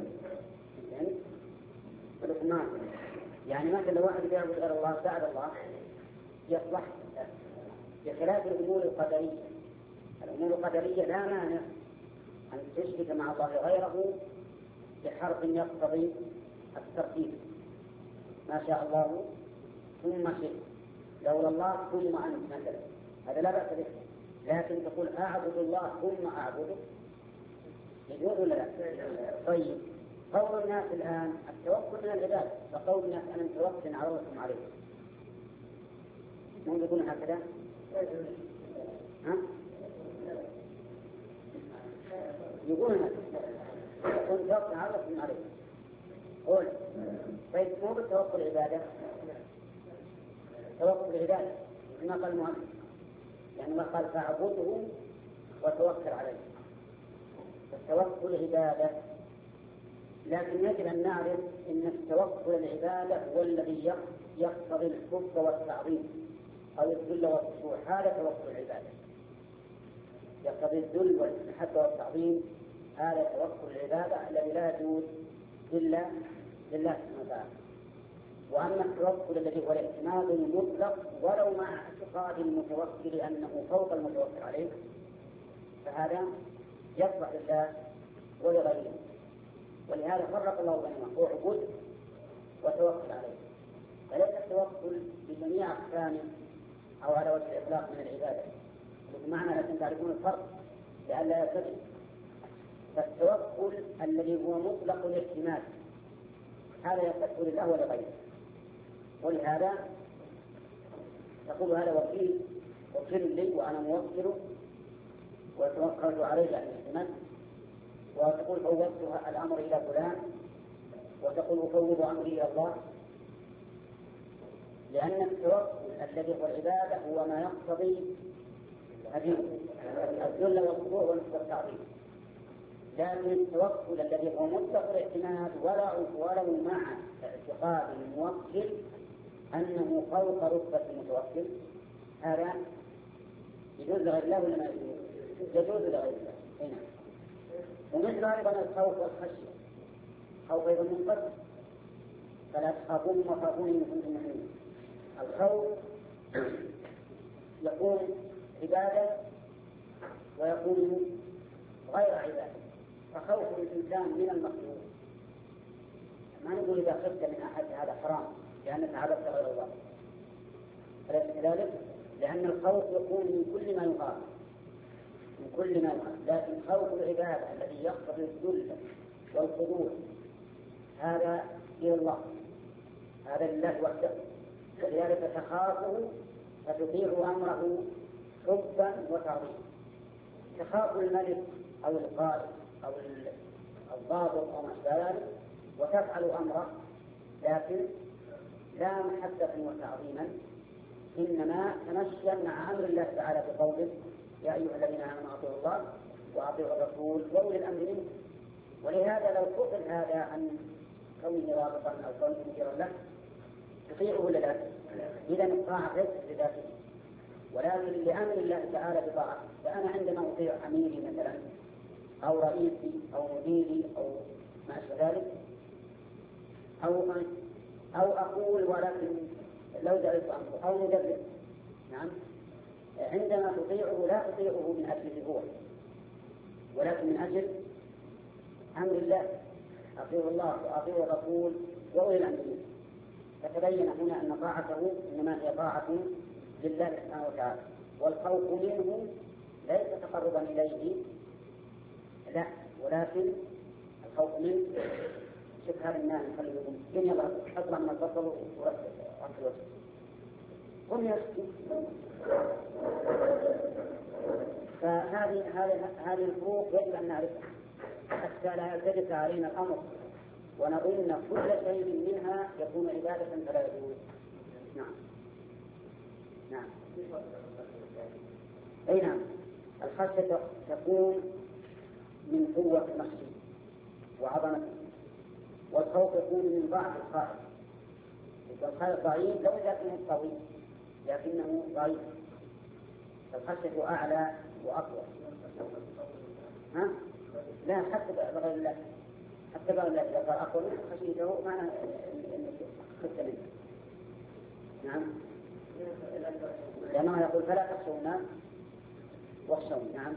يعني مثلا لو واحد يعبد غير الله ساعد الله يصلح، بخلاف الأمور القدرية. الأمور القدرية لا مانع أن تشرك مع الله غيره بحرف يقتضي الترتيب، ما شاء الله ثم شئت، لولا الله ثم أنت مثلا، هذا لا بأس به. لكن تقول أعبد الله ثم أعبده، يجوز ولا لا؟ طيب، قول الناس الآن التوكل من العباد، فقول الناس أنا متوكل على الله عليه، مو يقولون هكذا؟ ها؟ يقولون هكذا، يقول توكل على الله عليه. قول طيب، مو بالتوكل عبادة؟ توكل عبادة كما قال المؤلف، يعني ما قال فاعبده وتوكل عليه، التوكل عبادة. لكن يجب أن نعرف أن التوكل العبادة هو الذي يقتضي الحب والتعظيم أو الذل والخشوع، هذا توكل العبادة، يقتضي الذل والمحبة والتعظيم، هذا توكل العبادة الذي لا يجوز إلا لله سبحانه وتعالى. وأما التوكل الذي هو الاعتماد المطلق ولو مع اعتقاد المتوكل أنه فوق المتوكل عليه، فهذا يصلح لله ولغيره. ولهذا فرق الله بينهما، اعبد وتوكل عليه. فليس التوكل بجميع أقسامه أو على وجه الإطلاق من العبادة، بمعنى لكن تعرفون الفرق لئلا يرتبط. فالتوكل الذي هو مطلق الاعتماد هذا يصح لله ولغيره، ولهذا تقول هذا وكيل لي وأنا موكل وتوكلت عليه يعني الاعتماد، وتقول فوضت الأمر إلى فلان، وتقول أفوض أمري إلى الله. لأن التوكل الذي هو العبادة هو ما يقتضي الذل والخضوع والتعظيم، لكن التوكل الذي هو مطلق الاعتماد ولو مع اعتقاد الموكل أنه فوق رتبة المتوكل، هذا يجوز لغير الله ولا ما يجوز؟ يجوز لغير الله. هنا ومثل أيضا الخوف والخشية، خوف أيضا منقسم، فلا تخافون وخافون إن كنتم مؤمنين. الخوف يكون عبادة ويكون غير عبادة، فخوف الإنسان من المخلوق، ما نقول إذا خفت من أحد هذا حرام لأنك عبدت غير الله، أليس كذلك؟ لأن الخوف يكون من كل ما يخاف، من كل ما يخاف، لكن خوف العبادة الذي يقتضي الذل والخضوع هذا إلى الله، هذا لله وحده، ولذلك تخافه فتطيع أمره حبا وتعظيما. تخاف الملك أو القائد أو الضابط أو ما شابه ذلك وتفعل أمره، لكن لا محبة وتعظيما، إنما تمشيا مع أمر الله تعالى بقوله يا أيها الذين آمنوا أطيعوا الله وأطيعوا الرسول وأولي الأمر منكم. ولهذا لو فقد هذا عن كونه رابطا أو كونه مديرا له تطيعه ولا لا؟ إذا الطاعة ليست لذاته ولكن لأمر الله تعالى بطاعته. فأنا عندما أطيع أميري مثلا أو رئيسي أو مديري أو ما أشبه ذلك، أو أقول ولكن لو دعيت أمره، أو مدرس. نعم، عندما تطيعه لا تطيعه من أجله هو، ولكن من أجل أمر الله. أطيعوا الله وأطيعوا الرسول وأولي الأمر منكم. فتبين هنا أن طاعته إنما هي طاعة لله سبحانه وتعالى، والخوف منه ليس تقربا إليه، لا، ولكن الخوف منه شوف هذا الناس يخليكم الدنيا أطلع من البصر وعن الوجه هم يشكي. فهذه الفروق يجب أن نعرفها حتى لا يلتبس علينا الأمر ونظن كل شيء منها يكون عبادة فلا يجوز. نعم نعم أي نعم. الخشية تكون من قوة المخشي وعظمته، والخوف يكون من ضعف الخائف. إذا الخائف ضعيف لو لكنه قوي لكنه ضعيف، فالخشية أعلى وأقوى. ها؟ لا، حتى بغير الله، حتى بغير الله إذا قال أقوى منه خشيته معنى أنك خفت منه. نعم، لأنه يقول فلا تخشوا الناس واخشوني. نعم،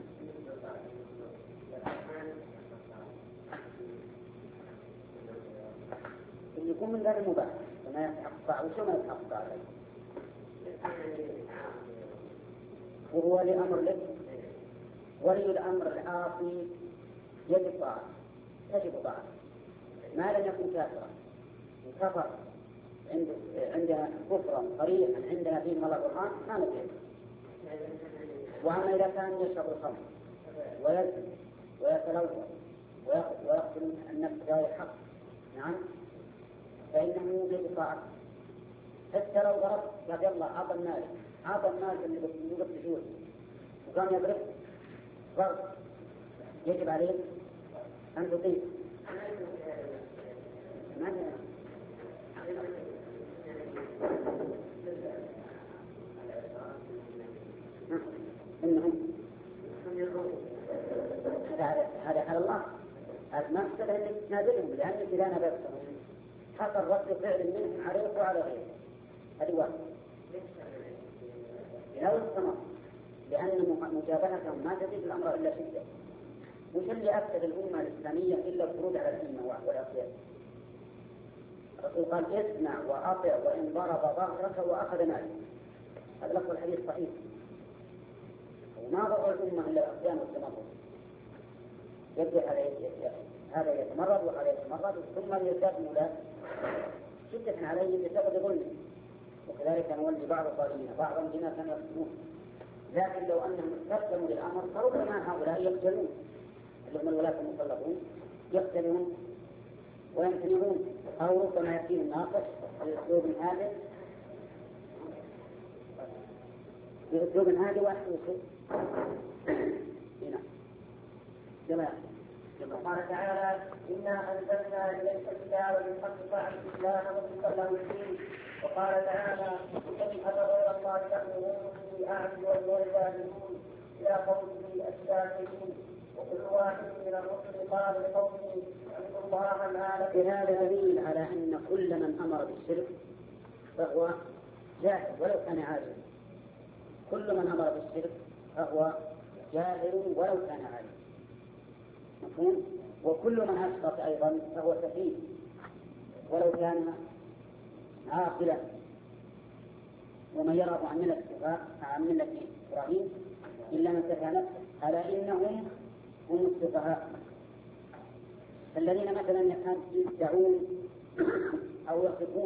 اللي يكون من ذلك المباح وما يتحقق وشو ما يتحقق عليه، وهو لأمر لك. ولي الأمر العاصي يجب طاعة، تجب طاعة ما لم يكن كافرا. كفر عندنا كفرا صريحا عندنا فيه ملأ القرآن ما نطيعه. وأما إذا كان يشرب الخمر ويزني ويتلوث ويقتل النفس بغير حق، نعم، فإنه يجب طاعته. حتى لو ضرب قال يلا أعطى المال اللي يقف بجوز وقام يضرب ضرب، يجب عليه أن تطيع. إنهم هذا على الله. المقصد أنك تنادلهم، لأنك إذا نادلتهم حصل رد فعل منهم عليك وعلى غيرك. هذه واحدة لا يستمر، لأن مجابهتهم ما تزيد الأمر إلا شدة. وش اللي أفسد الأمة الإسلامية إلا الخروج على الأئمة والأقياد؟ الرسول قال اسمع وأطع وإن ضرب ظهرك وأخذ مالك. هذا لفظ الحديث صحيح. وما ضر الأمة إلا الأقيام والتمرد. يبدأ هذا يتمرد وهذا يتمرد ثم يزداد مولاة شدة عليه بسبب ظلمه. وكذلك نولي بعض الظالمين بعضا بما كانوا يقسمون. لكن لو أنهم استسلموا للأمر فربما هؤلاء يقتلون، اللي هم الولاة المسلطون يقتلون ويمتنعون، أو ربما يأتيهم الناقص بأسلوب هذا ويحدث. هنا قال تعالى إنا أنزلنا إليك الكتاب بالحق فاعبد الله واستغفر له الدين. وقال تعالى إن غير الله تأمروني أعبد وهو الجاهلون إلى قوله الشاكرين. وكل واحد من الرسل قال لقومه اعبدوا الله ما لكم. هذا دليل على أن كل من أمر بالشرك فهو جاهل ولو كان عالما. كل من أمر بالشرك فهو جاهل ولو كان عالما. مفهوم؟ وكل من أشرك أيضا فهو سفيه ولو كان عاقلا. ومن يرغب عن ملة إبراهيم إلا من سفه نفسه ألا إنهم هم السفهاء. الذين مثلا يدعون أو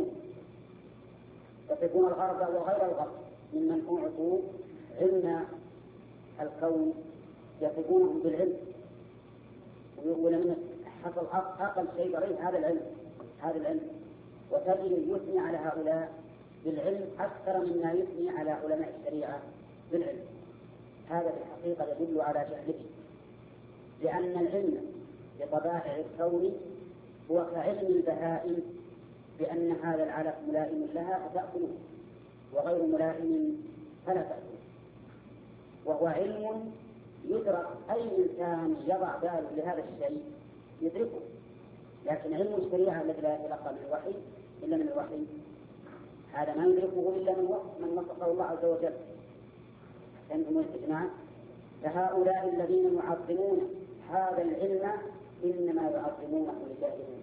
يصفون الغرب وغير الغرب ممن أعطوا علم الكون، يصفونهم بالعلم ويقول من حصل أقل شيء بريد هذا العلم وتجد يثني على هؤلاء بالعلم أكثر مما يثني على علماء الشريعة بالعلم. هذا في الحقيقة يدل على جهله، لأن العلم بطبائع الكون هو كعلم البهائم بأن هذا العلف ملائم لها فتأكله وغير ملائم فلا تأكله، وهو علم يدرك أي إنسان يضع باله لهذا الشيء يدركه، لكن علم الشريعة الذي لا يتلقى من الوحي إلا من الوحي هذا ما يدركه إلا من وفقه الله عز وجل. فأنتم الاجتماع فهؤلاء الذين يعظمون هذا العلم إنما يعظمونه لجاهلين،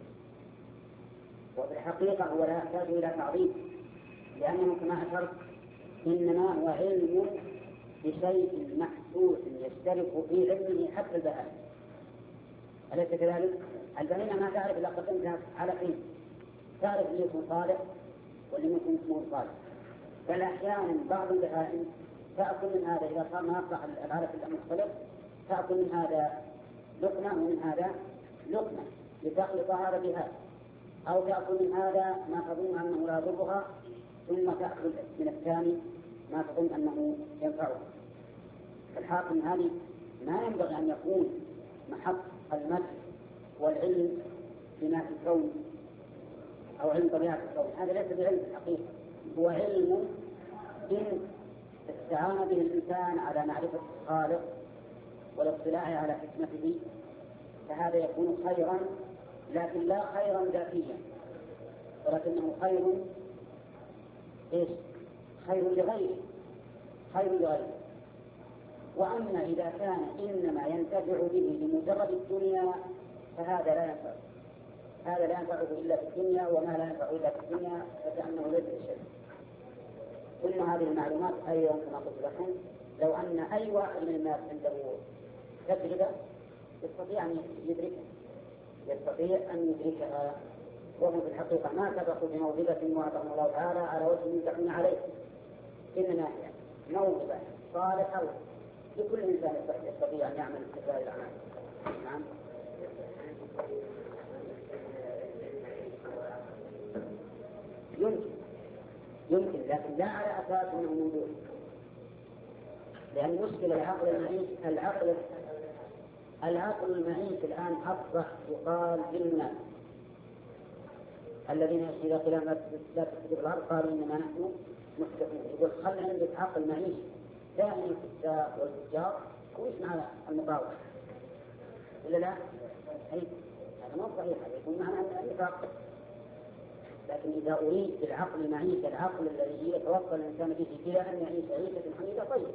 وبالحقيقة هو لا يحتاج إلى تعظيم، لأنه كما أشرت إنما هو علم بشيء محسوس يشترك في علمه حتى البهائم. أليس كذلك؟ البهيمة ما تعرف إلا قسمتها على حين، تعرف اللي يكون صالح واللي يكون مو صالح، بل أحيانا بعض البهائم تأكل من هذا إذا صار ما يصلح العلف المختلف، تأكل من هذا لقمة ومن هذا لقمة لتخلط هذا بهذا، أو تأكل من هذا ما تظن أنه لا يضرها ثم تأكل من الثاني ما تظن أنه ينفعها. الحاكم هذه ما ينبغي أن يكون محط المدح والعلم بما في الكون أو علم طبيعة الكون، هذا ليس بعلم الحقيقة، هو علم إن استعان به الإنسان على معرفة الخالق والاطلاع على حكمته فهذا يكون خيرا، لكن لا خيرا ذاتيا، ولكنه خير إيش؟ خير لغيره، خير لغيره. وأما إذا كان إنما ينتفع به لمجرد الدنيا فهذا لا ينفع، هذا لا ينفعه إلا في الدنيا، وما لا ينفعه إلا في الدنيا فكأنه ليس بشيء. كل هذه المعلومات أيضا كما قلت لكم لو أن أي واحد من الناس عنده تجربة يستطيع أن يدركها، يستطيع أن يدركها، وهم في الحقيقة ما سبقوا بموهبة وعطاهم الله تعالى على وجه يمتحن عليه، إنما هي موهبة صالحة لكل إنسان يستطيع أن يعمل هذه الأعمال. نعم. يمكن لكن لا على أساس أنه موجود، لأن مشكلة العقل المعيش الآن أصبح يقال للناس الذين إذا قيل لا تفسد الأرض قالوا إنما نحن محدثون، يقول خل عندك عقل معيش دائما الكتاب والفجار ويسمع المقاومة إلا لا؟ هذا ما صحيح، هذا يكون معنى النفاق. لكن إذا أريد بالعقل المعيش العقل الذي يتوصل الإنسان به إلى أن يعيش عيشة حميدة طيب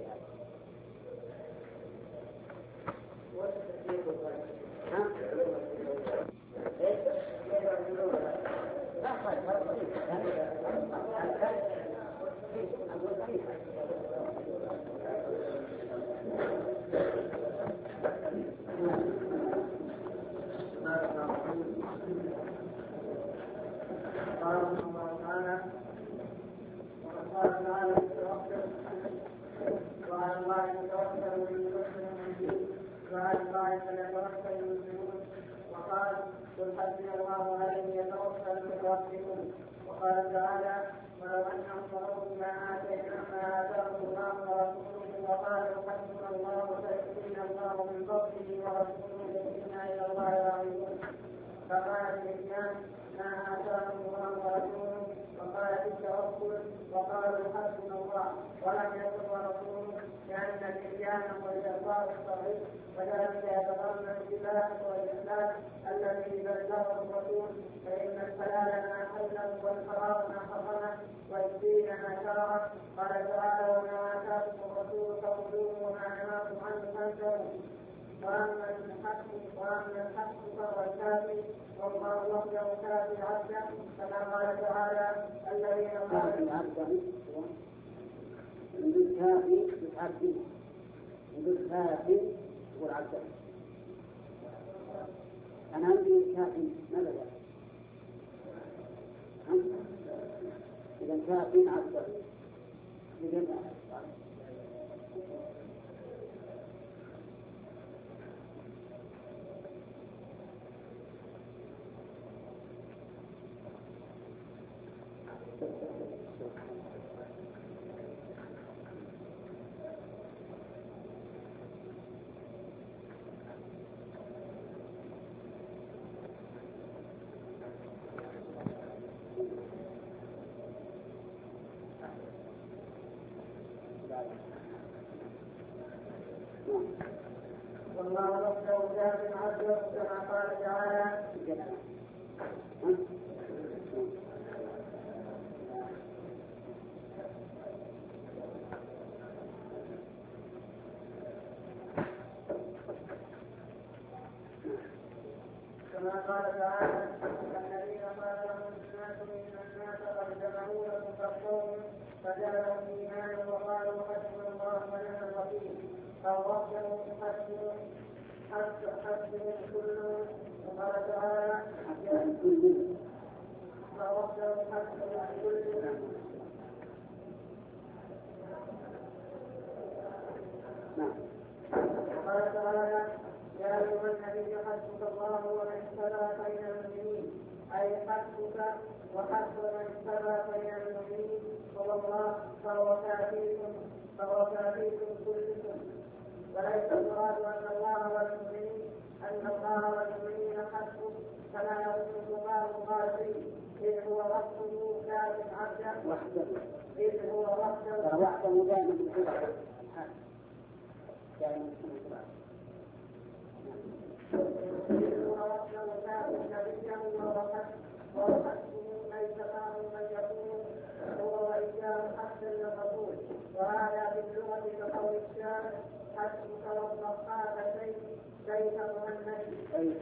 وقال قل حسبي الله عليه يتوكل المتوكلون. وقال تعالى ولو انهم صبروا ما اتاهم الله ورسوله وقالوا حسبنا الله وسيؤتينا الله من فضله ورسوله وانا الى الله راغبون. فقال الانسان ما اتاهم الله ورسوله وقال التوكل وقالوا حسبنا الله ولم يقل ورسوله، لان الانسان هو الاخبار الصغير وذلك يتضمن الاتباع والاخلاص الذي بلغه الرسول، فان الحلال ما حله والحرام ما حرمه والدين ما شرعه. قال تعالى وما اتاكم الرسول فخذوه وما نهاكم عنه فانتهوا. واما الحق فهو الكافي والله وحده كافي عبده، كما قال تعالى الذين قالوا يقول كافي عبده، يقول كافي والعبد. أنا عندي كافي ماذا لا؟ إذا كافي عبده الله وحده لا عبده كما قال تعالى كما قال تعالى الذين قال لهم الناس ان الناس قد جمعوا لكم فاخشوهم فزادهم ايمانا وقالوا حسبنا الله ونعم الوكيل فوحدهم حسبهم كلهم وقال تعالى فوحدهم حسبهم كلهم وقال تعالى يا أيها النبي حسبك الله ومن اتبعك من المؤمنين أي حسبك وحسب من اتبعك من المؤمنين فهو كافيكم كلكم وليس المراد أن الله والمؤمنين حسبك كما يقول بعض القائلين إذ هو وحده كافٍ عبدا إذ هو وحده دائما بالخبر دائما وهذا باللغة كقول الشاعر حسبك والضحاك سيف مهند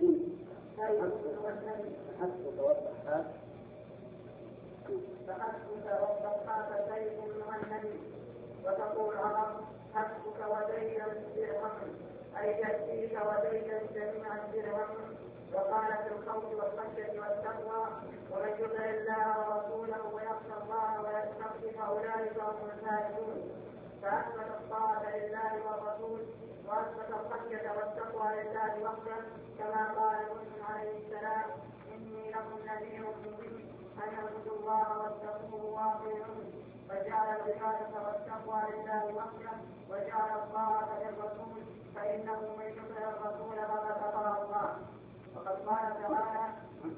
فحسبك والضحاك سيف مهند وتقول العرب حسبك ودينا درهم أي يأتيك ودينا جميعا درهم. وقال في الخوف والخشية والتقوى ومن يطع الله ورسوله ويخشى الله ويتقي فأولئك هم الفائزون. فأثبت الطاعة لله والرسول وأثبت الخشية والتقوى لله وحده كما قال موسى عليه السلام إني لكم نذير مبين أن اعبدوا الله واتقوه واطيعوه. فجعل العبادة والتقوى لله وحده وجعل الطاعة للرسول فإنه من يطع الرسول فقد أطاع الله. وقد قال تعالى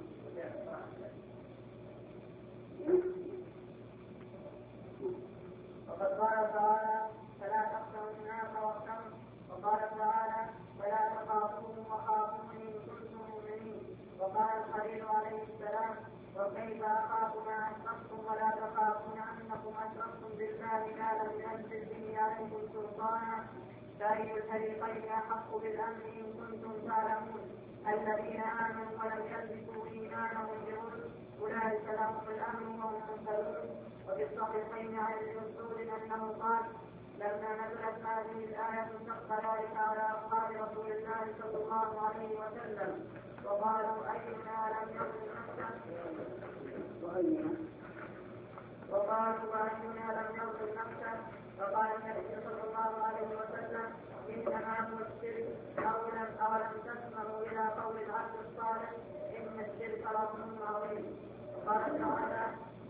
فلا تخشوا الناس واخشوا. وقال تعالى فلا تخافوهم وخافوني إن كنتم مؤمنين. وقال الخليل عليه السلام وكيف أخاف ما أشركتم ولا تخافون أنكم أشركتم بالله ما لم ينزل به عليكم سلطانا فأي الفريقين أحق بالأمن إن كنتم تعلمون. الذين آمنوا ولم يلبسوا إيمانهم بظلم أولئك لهم الأمن وهم مهتدون. وفي الصحيحين عن ابن مسعود أنه قال لما نزلت هذه الآية شق ذلك على أصحاب رسول الله صلى الله عليه وسلم وقالوا أينا لم يظلم نفسه فقال النبي صلى الله عليه وسلم إنما هو الشرك أولم تسمعوا إلى قول العبد الصالح إن الشرك لظلم عظيم. وقال تعالى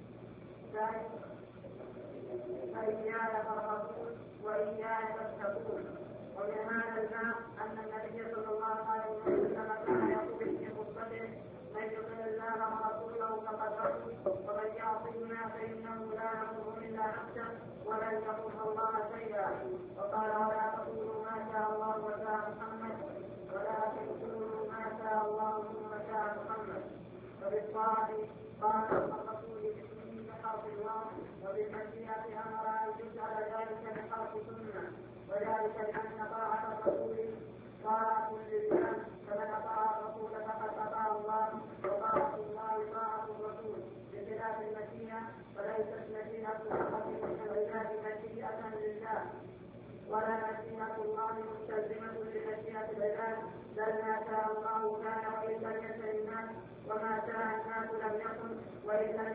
فإياي فارهبون وإياي فاتقون. ومن هذا الباب أن النبي صلى الله عليه وسلم كان يقول في خطبته من يطع الله ورسوله فقد رشد ومن يعصيهما فإنه لا يضر إلا نفسه ولن يضر الله شيئا. وقال ولا تقولوا ما شاء الله وشاء محمد ولكن قولوا ما شاء الله وشاء محمد. وبالطاعة قال الرسول باسمه بحرف الله وبالمشيئة أمر أن يجعل ذلك بحرف سنة وذلك لأن طاعة الرسول طاعة لله فمن أطاع الرسول فقد أطاع الله وطاعة الله طاعة الرسول بخلاف المشيئة فليست مشيئة العباد مشيئة لله ولا مشيئة الله مستلزمة لمشيئة العباد بل ما شاء الله كان وإن لم يشاء الناس وما شاء الناس لم يكن وإن لم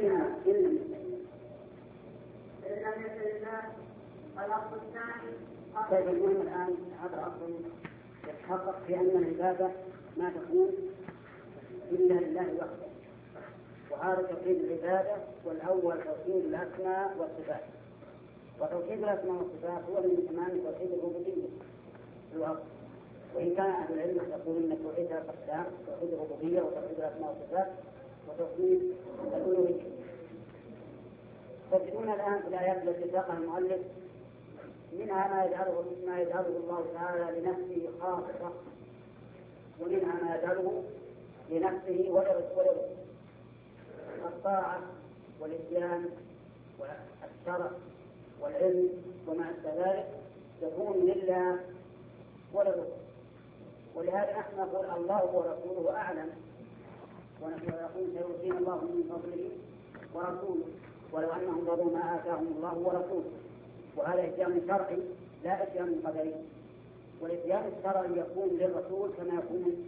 يشاء الله. الأصل الثاني طيب المهم الآن هذا الأصل يتحقق في أن العبادة ما تكون إلا لله وحده. وهذا توحيد العبادة والأول توحيد الأسماء والصفات. وتوحيد الأسماء والصفات هو من تمام توحيد الربوبية في الأصل. وإن كان أهل العلم يقولون أن توحيد الأقسام توحيد الربوبية وتوحيد الأسماء والصفات وتوحيد الألوهية. تجدون الآن في الآيات التي ساقها المؤلف منها ما يجعله الله تعالى لنفسه خاصة، ومنها ما يجعله لنفسه ولغيره. الطاعة والإتيان والشرع والعلم وما أشبه ذلك يكون لله ولغيره. ولهذا نحن نقول الله ورسوله أعلم، ونحن نقول سيؤتينا الله من فضله ورسوله ولو أنهم رضوا ما آتاهم الله ورسوله. وهذا إتيان شرعي لا إتيان قدري. والإتيان الشرعي يكون للرسول كما يكون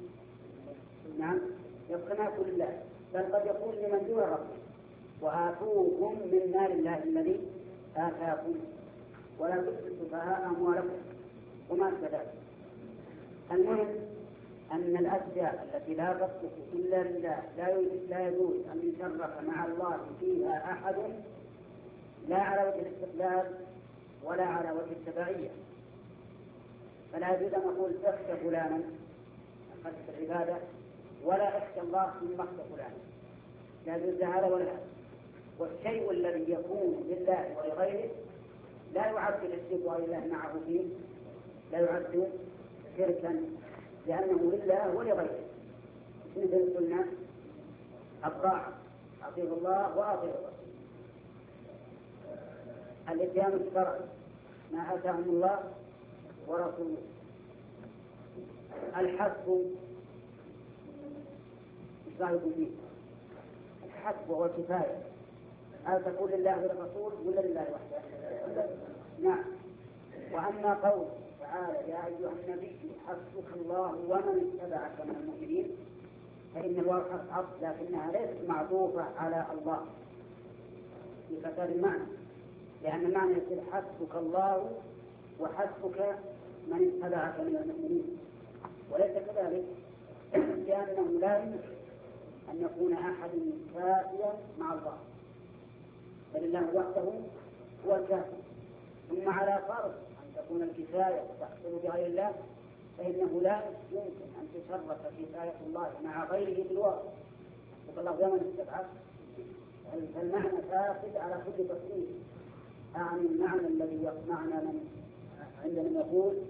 كما يكون لله، بل قد يكون لمن دون الرسول. وآتوكم من مال الله الذي آتاكم ولا تؤتوا السفهاء أموالكم وما كذلك. المهم أن الأشياء التي لا تصلح إلا لله لا يجوز أن يشرك مع الله فيها أحد، لا على وجه الاستقلال ولا على وجه التبعية. فلا يجوز أن نقول اخشى فلانا خشية العبادة ولا اخشى الله ثم اخشى فلانا، لا يجوز هذا ولا هذا. والشيء الذي يكون لله ولغيره لا يعد الشرك غير الله معه فيه، لا يعد شركا لأنه لله ولغيره. مثل قلنا الطاعة، أطيعوا الله وأطيعوا الرسول. الإتيان الشرعي ما آتاهم الله ورسوله. الحسب إشراككم فيه، الحسب والكفاية، هل تكون لله وللرسول ولا لله وحده؟ نعم. وأما قوله تعالى يا أيها النبي حسبك الله ومن اتبعك من المؤمنين، فإن الواو حرف عطف لكنها ليست معطوفة على الله في فساد المعنى، لأن المعنى يصير حسبك الله وحسبك من اتبعك من المؤمنين، وليس كذلك، لأنه لا يمكن أن يكون أحد كافيا مع الله، بل الله وحده هو الكافي. ثم على فرض أن تكون الكفاية تحصل بغير الله، فإنه لا يمكن أن تشرك كفاية الله مع غيره بالواقع. يقول الله ومن اتبعك، فالمعنى فاسد على كل تصريف. أعني المعنى الذي يقنعنا من عندما يقول